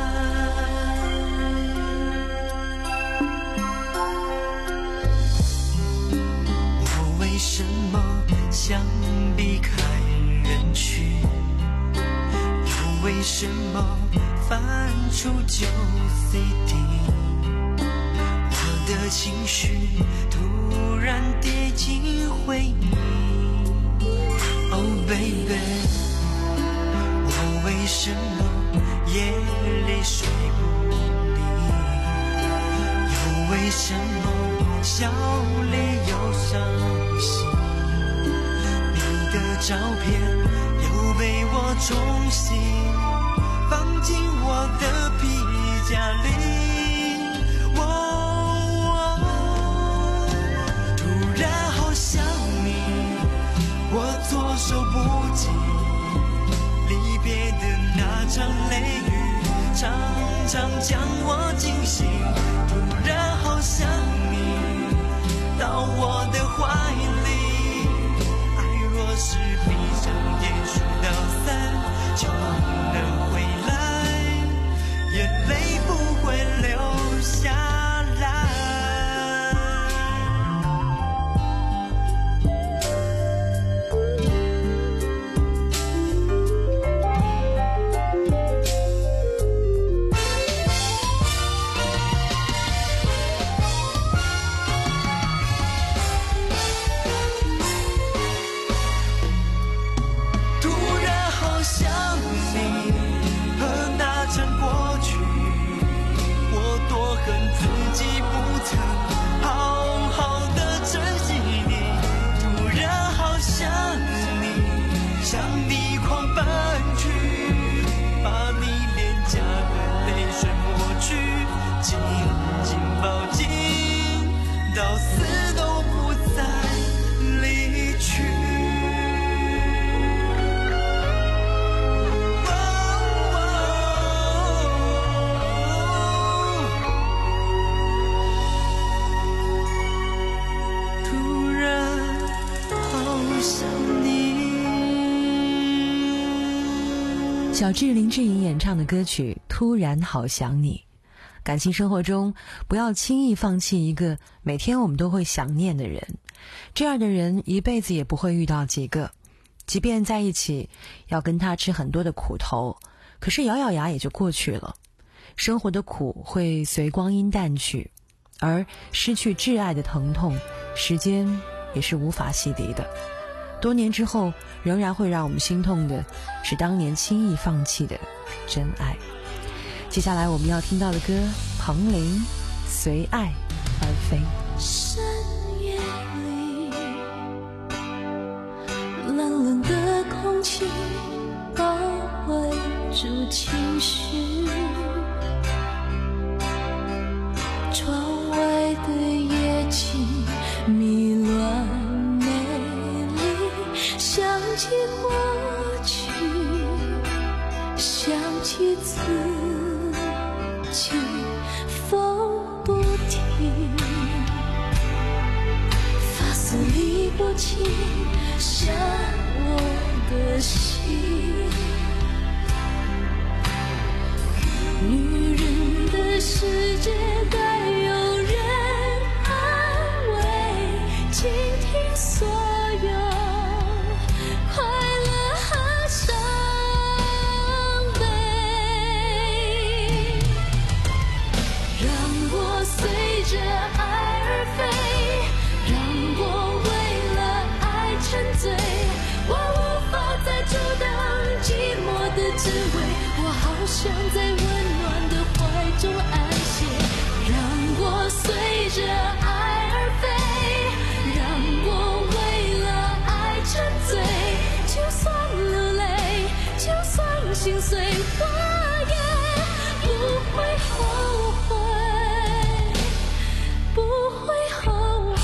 我为什么想避开人群？又为什么翻出旧 C D？ 我的情绪突然跌进回忆。Oh baby， 我为什么夜里睡不离？又为什么笑里又伤心？你的照片又被我重新放进我的皮夹里。哦哦，突然好想你，我措手不及，离别的那场雷雨常常将我惊醒。突然好想你，到我的怀里，爱若是闭上眼数到三就能回来，眼泪不会流下来。 小志林志颖演唱的歌曲《突然好想你》。感情生活中，不要轻易放弃一个每天我们都会想念的人，这样的人一辈子也不会遇到几个。即便在一起，要跟他吃很多的苦头，可是咬咬牙也就过去了。生活的苦会随光阴淡去，而失去挚爱的疼痛，时间也是无法洗涤的。多年之后，仍然会让我们心痛的是当年轻易放弃的真爱。接下来我们要听到的歌，彭羚《随爱而飞》。 深夜里，冷冷的空气包围住情绪，窗外的夜景迷乱美丽，想起过去，想起自己，风不停，发丝理不清伤我的心，女人的世界该有人安慰，借想在温暖的怀中安歇，让我随着爱而飞，让我为了爱沉醉，就算流泪，就算心碎，我也不会后悔，不会后悔。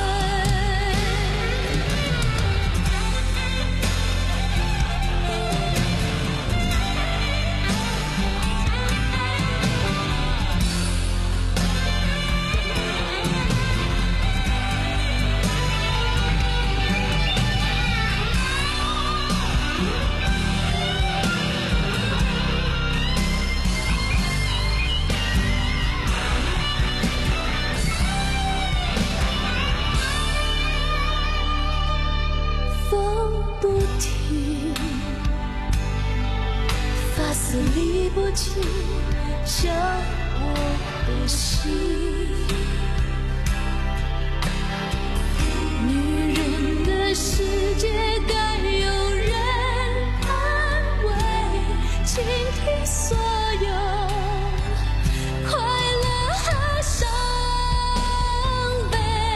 理不清想我的心，女人的世界该有人安慰，倾听所有快乐和伤悲，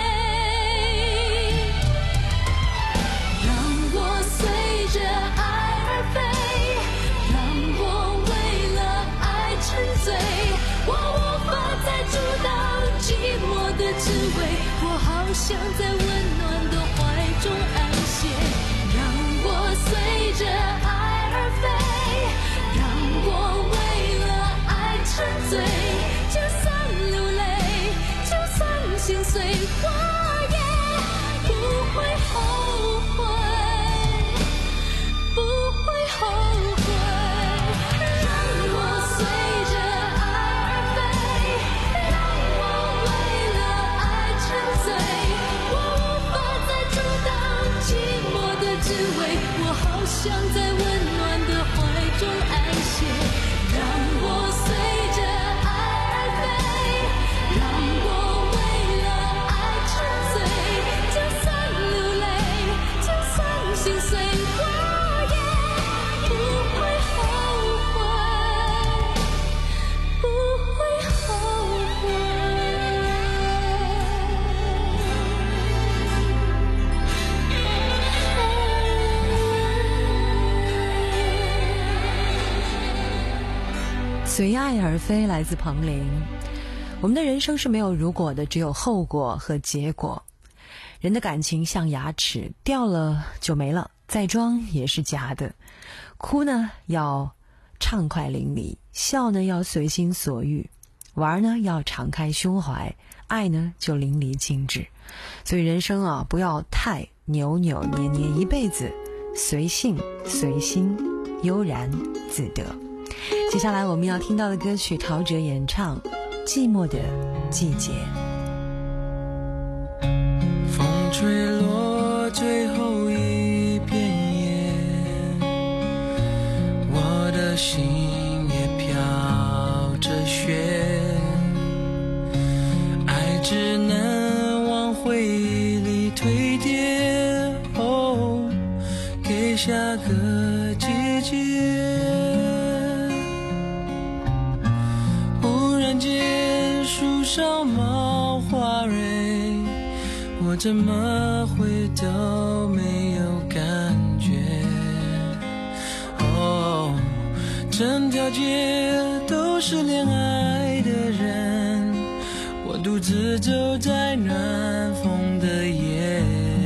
让我随着爱而飞，让我沉醉，我无法再阻挡寂寞的滋味，我好想在温暖的怀中安歇，让我随着爱而飞，让我为了爱沉醉，就算流泪，就算心碎，我也不会后悔，不会后悔。想在温暖的怀中安歇，让我随着爱而飞，让我为了爱沉醉，就算流泪，就算心碎，我也不会后悔，不会后悔。 随爱而飞来自彭羚。我们的人生是没有如果的，只有后果和结果。人的感情像牙齿，掉了就没了，再装也是假的。哭呢要畅快淋漓，笑呢要随心所欲，玩呢要敞开胸怀，爱呢就淋漓尽致。所以人生啊，不要太扭扭捏捏，一辈子随性随心，悠然自得。接下来我们要听到的歌曲，陶喆演唱《寂寞的季节》。 风吹落最后一片叶，我的心也飘着雪，爱只能往回忆里堆叠，哦，给下个季节。树上冒花蕊，我怎么会都没有感觉，哦，整条街都是恋爱的人，我独自走在暖风的夜，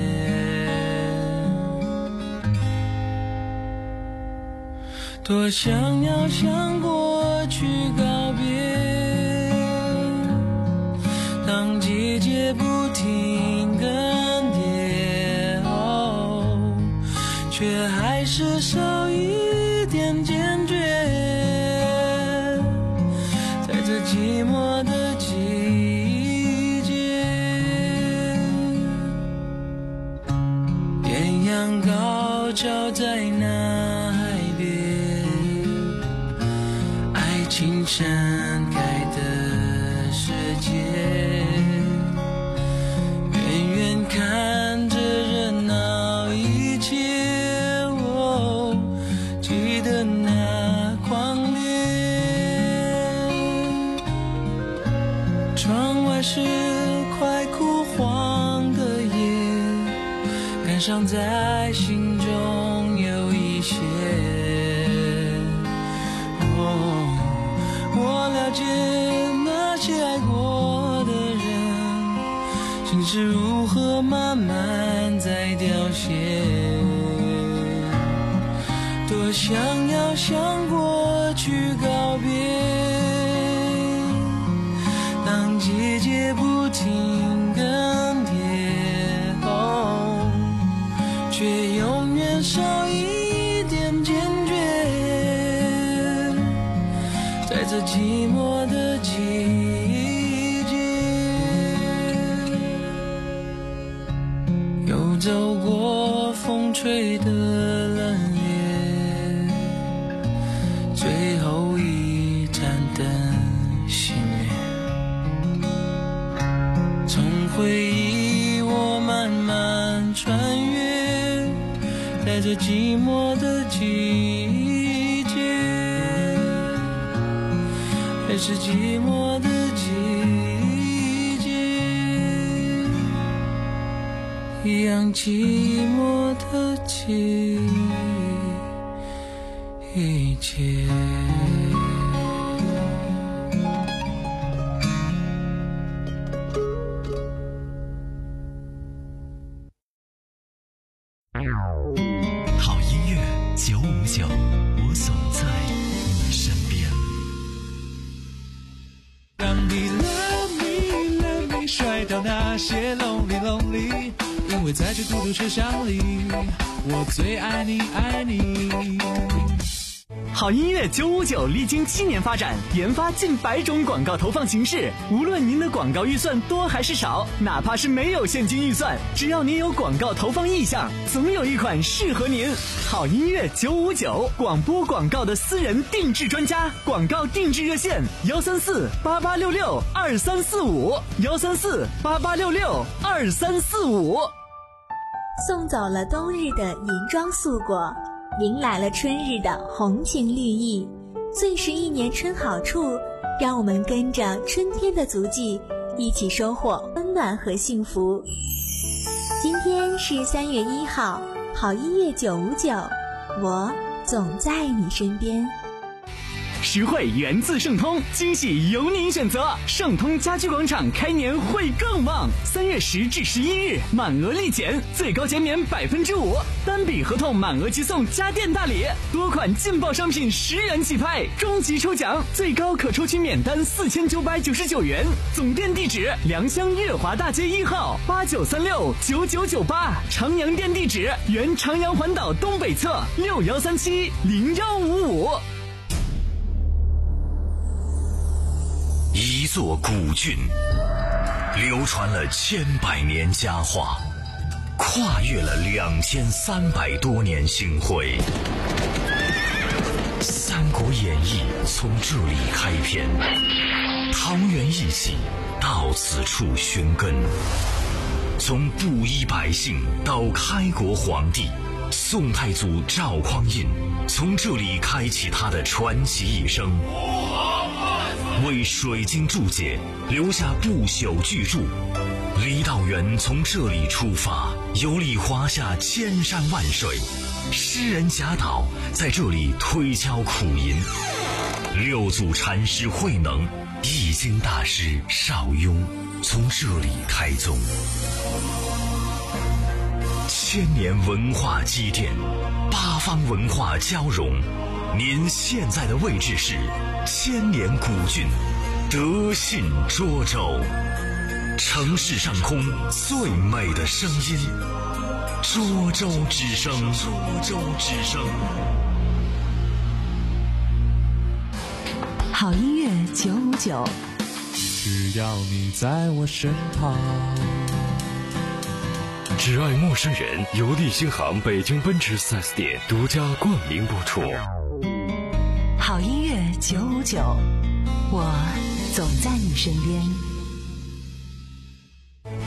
多想要向过去告别，当季节不停更迭，哦，却还是少一点坚决，在这寂寞的季节，艳阳高照在那海边，爱情盛开的世界，远远看着热闹一切，哦，记得那狂烈， 感伤在心中有一些。哦，我了解那些爱过的人，心是如何慢慢在凋谢。多想要向过去告别，当季节不停更迭，哦，却永远少一点坚决。在这寂寞的季节，又走过风吹的冷夜，最后一盏灯熄灭。从回忆我慢慢穿越，在这寂寞的季节，还是寂寞的季节，一样寂寞的季节。 好音乐九五九，我总在你身边。 让你 love me love me 甩掉那些 lonely lonely， 因为在这孤独车厢里，我最爱你爱你。 好音乐九五九历经七年发展，研发近百种广告投放形式。无论您的广告预算多还是少，哪怕是没有现金预算，只要您有广告投放意向，总有一款适合您。好音乐九五九，广播广告的私人定制专家，广告定制热线幺三四八八六六二三四五幺三四八八六六二三四五。 送走了冬日的银装素裹，迎来了春日的红情绿意。最是一年春好处，让我们跟着春天的足迹，一起收获温暖和幸福。今天是三月一号，好音乐九五九，我总在你身边。 实惠源自盛通，惊喜由您选择。盛通家居广场开年会更旺，三月十至十一日满额立减，最高减免百分之五，单笔合同满额即送家电大礼，多款劲爆商品十元起拍，终极抽奖最高可抽取免单四千九百九十九元。总店地址：良乡月华大街一号八九三六九九九八，长阳店地址：原长阳环岛东北侧六幺三七零幺五五。 一座古郡，流传了千百年佳话，跨越了两千三百多年星辉。《三国演义》从这里开篇，桃园义气到此处寻根。从布衣百姓到开国皇帝，宋太祖赵匡胤从这里开启他的传奇一生。为水晶注解留下不朽巨著，李道元从这里出发，游历华夏千山万水，诗人贾岛在这里推敲苦吟，六祖禅师慧能、易经大师邵雍从这里开宗。千年文化积淀，八方文化交融，您现在的位置是千年古郡德信涿州，城市上空最美的声音，涿州之声。涿州之声。 好音乐九五九， 只要你在我身旁。 只爱陌生人，由利星行北京奔驰 四 S 店独家冠名播出。 好音乐九五九，我总在你身边。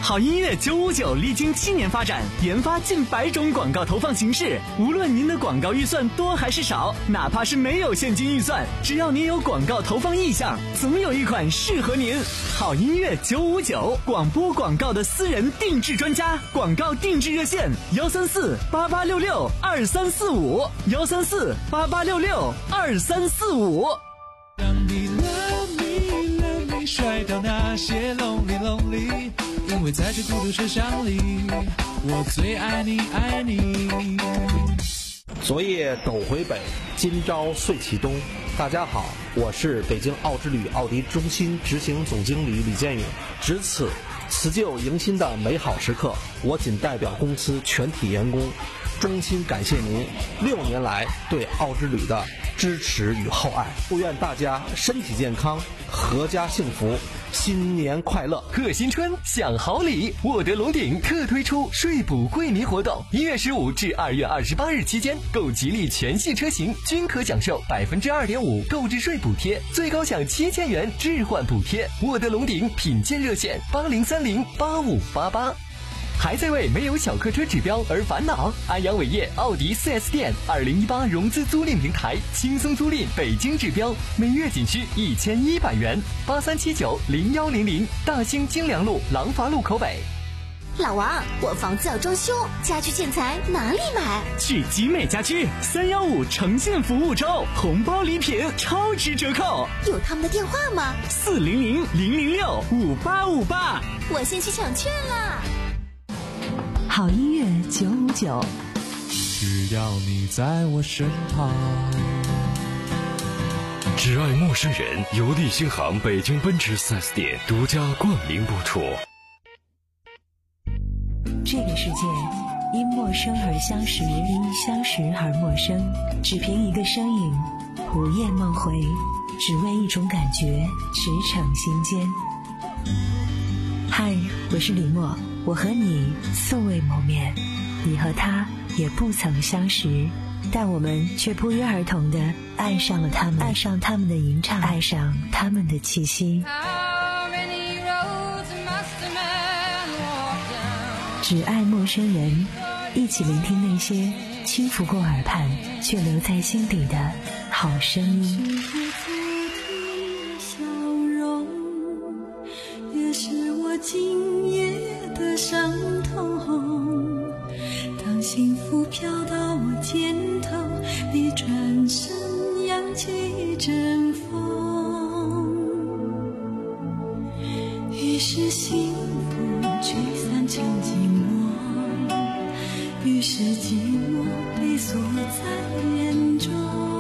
好音乐九五九历经七年发展，研发近百种广告投放形式。无论您的广告预算多还是少，哪怕是没有现金预算，只要您有广告投放意向，总有一款适合您。好音乐九五九，广播广告的私人定制专家，广告定制热线：幺三四八八六六二三四五，幺三四八八六六二三四五。 让你 love me love me 甩掉那些 lonely lonely， 因为在这孤独车厢里，我最爱你爱你。 昨夜斗回北，今朝岁启东。大家好，我是北京奥之旅奥迪中心执行总经理李建勇。值此辞旧迎新的美好时刻，我仅代表公司全体员工衷心感谢您六年来对奥之旅的支持与厚爱，祝愿大家身体健康，阖家幸福，新年快乐！ 贺新春，享好礼！沃德龙鼎特推出税补惠民活动，一月十五至二月二十八日期间，购吉利全系车型均可享受百分之二点五购置税补贴，最高享七千元置换补贴。沃德龙鼎品鉴热线：八零三零八五八八。还在为没有小客车指标而烦恼？安阳伟业奥迪 四 S 店二零一八融资租赁平台，轻松租赁北京指标，每月仅需一千一百元。八三七九零幺零零，大兴京良路廊坊路口北。 老王，我房子要装修，家具建材哪里买？ 去集美家居三幺五诚信服务周，红包礼品超值折扣。 有他们的电话吗？ 四零零零零六五八五八。 我先去抢券啦。 好音乐九五九， 只要你在我身旁。 只爱陌生人，由利星行北京奔驰 四 S 店独家冠名播出。 这个世界因陌生而相识，因相识而陌生，只凭一个身影，午夜梦回，只为一种感觉，驰骋心间。嗨，我是李默，我和你素未谋面，你和他也不曾相识，但我们却不约而同地爱上了他们，爱上他们的吟唱，爱上他们的气息。只爱陌生人，一起聆听那些轻拂过耳畔却留在心底的好声音。 笑容也是我今夜的伤痛，当幸福飘到我肩头，你转身扬起一阵风，于是幸福驱散成寂寞，于是寂寞被锁在眼中。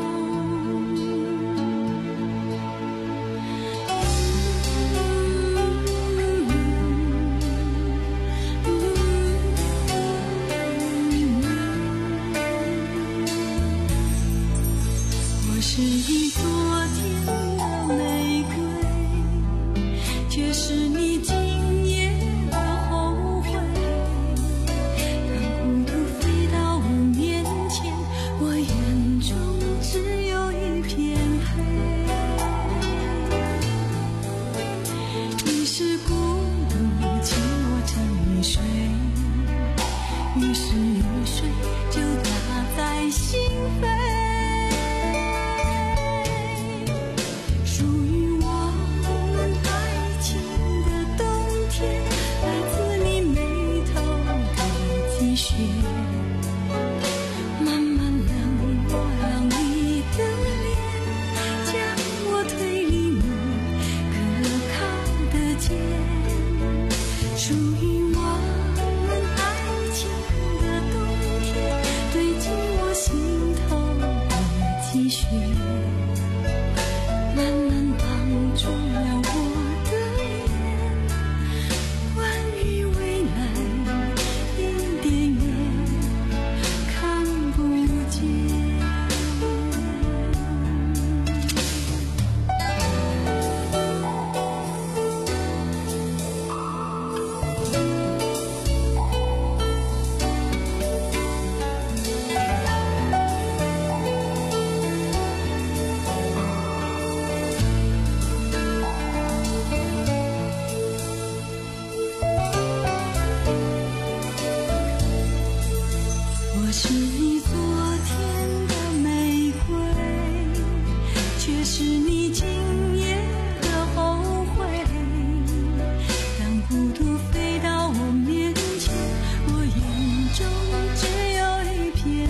我是一朵天的玫瑰，却是你今夜的后悔。当孤独飞到我面前，我眼中只有一片黑。于是孤独侵我成雨水，于是雨水就打在心扉。慢慢冷落，让你的脸将我推离你可靠的肩，属于我们爱情的冬天，堆积我心头的积雪，慢慢绑住了我的脸，关于未来一点点我是你昨天的玫瑰，却是你今夜的后悔。当孤独飞到我面前，我眼中只有一片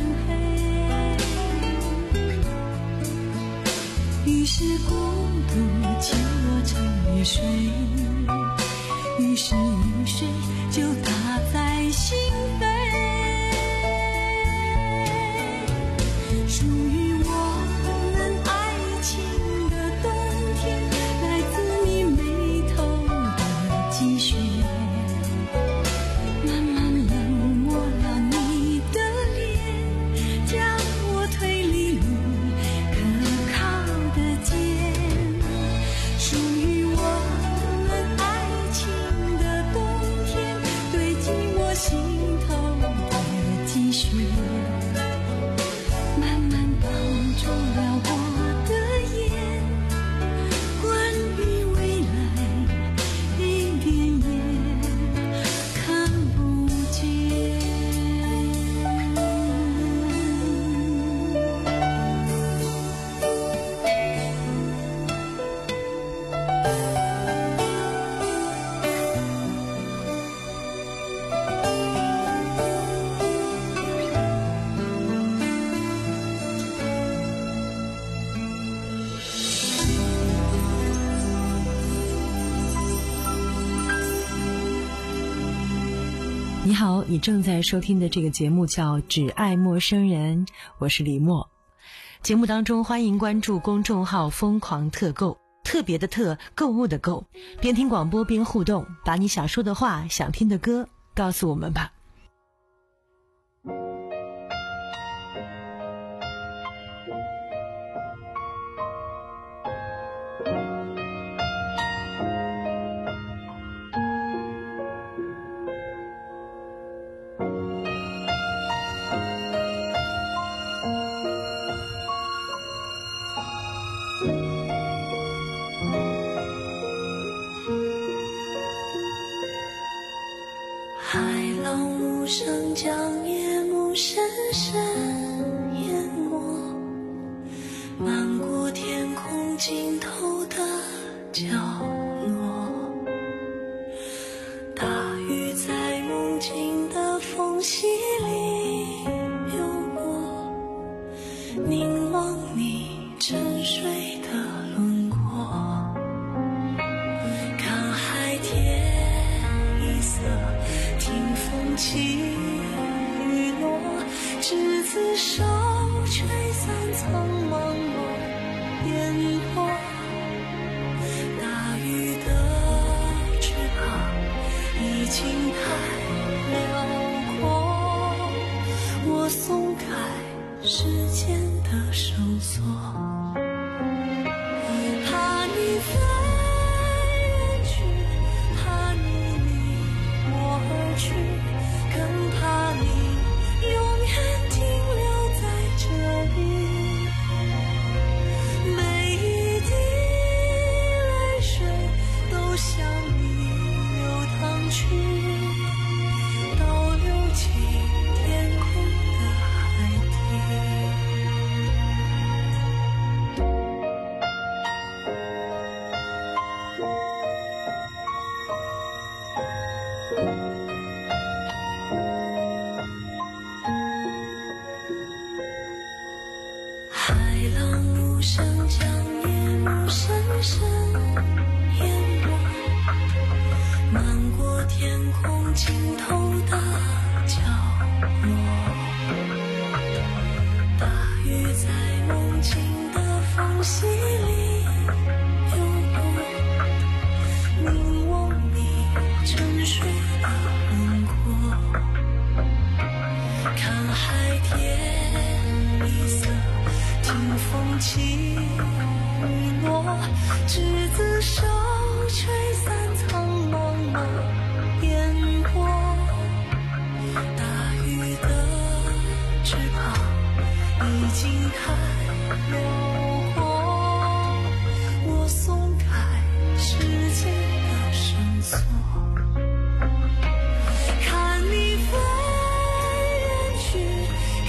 黑。于是孤独侵我成雨水，于是雨水就打在心扉。属于我们爱情的冬天，来自你眉头的积雪，慢慢冷漠了你的脸，将我推离你可靠的肩。属于我们爱情的冬天，堆积我心头的积雪，慢慢绑住了我的眼，关于未来一点也看不见。 你好，你正在收听的这个节目叫《只爱陌生人》，我是李默。节目当中欢迎关注公众号疯狂特购，特别的特，购物的购，边听广播边互动，把你想说的话、想听的歌告诉我们吧。 海浪无声将夜幕深深淹没，漫过天空尽头的角落。大雨在梦境的缝隙里流过，凝望你沉睡的轮廓，看海天一色，听风起雨落，执子手，吹散苍茫的烟波。大雨的翅膀已经太辽阔，我松开时间的绳索，怕你飞远去，怕你离我而去，更怕你永远停留在这里。每一滴泪水都向你流淌去，倒流进天空的海底。海浪无声将夜幕深深淹没，漫过天空尽头的角落。大雨在梦境的缝隙里流过，凝望你沉睡的轮廓，看海天一色，听风起雨落，执子手，吹散苍茫的烟波。大雨的翅膀已经太辽阔，我松开时间的绳索，看你飞远去，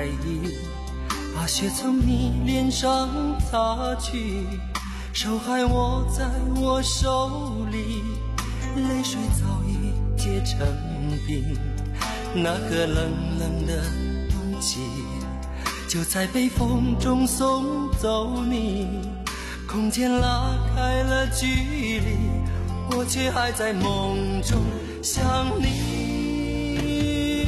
怀疑，把血从你脸上擦去，手还握在我手里，泪水早已结成冰。那个冷冷的冬季，就在北风中送走你，空间拉开了距离，我却还在梦中想你。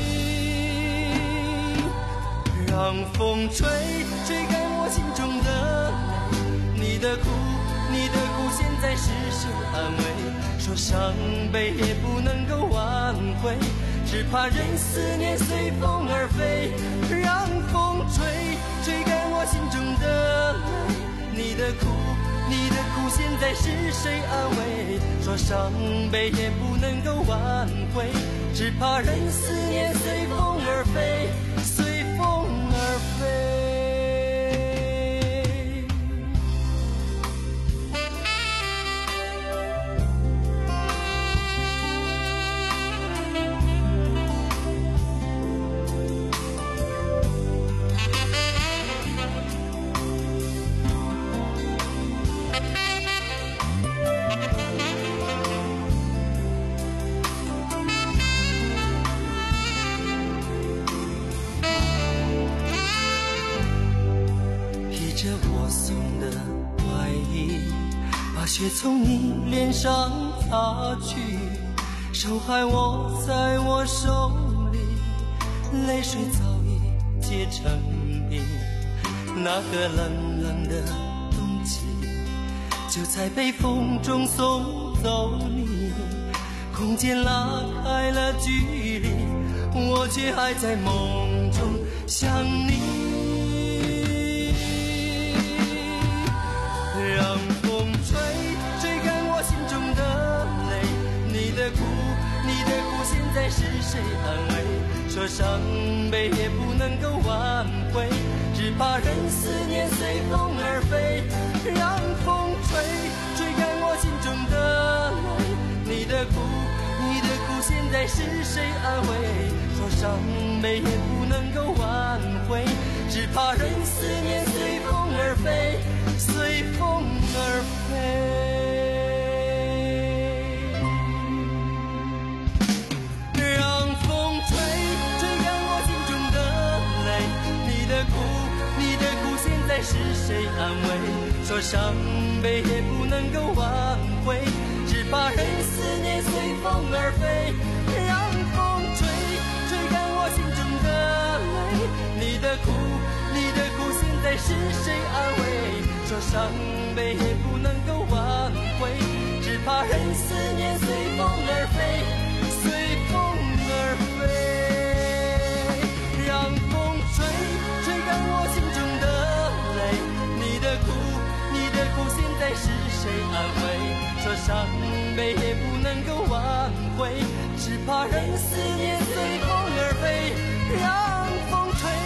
让风吹，吹干我心中的泪，你的苦，你的苦现在是谁安慰？说伤悲也不能够挽回，只怕人思念随风而飞。让风吹，吹干我心中的泪，你的苦，你的苦现在是谁安慰？说伤悲也不能够挽回，只怕人思念随风而飞，随风而飞。雪从你脸上擦去，手还握在我手里，泪水早已结成冰。那个冷冷的冬季，就在北风中送走你，空间拉开了距离，我却还在梦中想你。让风吹，吹干我心中的泪，你的苦，你的苦现在是谁安慰？说伤悲也不能够挽回，只怕人思念随风而飞。让风吹，吹干我心中的泪，你的苦，你的苦现在是谁安慰？说伤悲也不能够挽回，只怕人思念随风而飞，随风而飞。让风吹，吹干我心中的泪，你的苦，你的苦现在是谁安慰？说伤悲也不能够挽回，只怕人思念随风而飞。让风吹，吹干我心中的泪，你的苦，你的苦现在是谁安慰？说伤悲也不能够挽回，只怕人思念随风而飞，随风而飞。让风吹，吹干我心中的泪，你的苦，你的苦现在是谁安慰？说伤悲也不能够挽回，只怕人思念随风而飞。让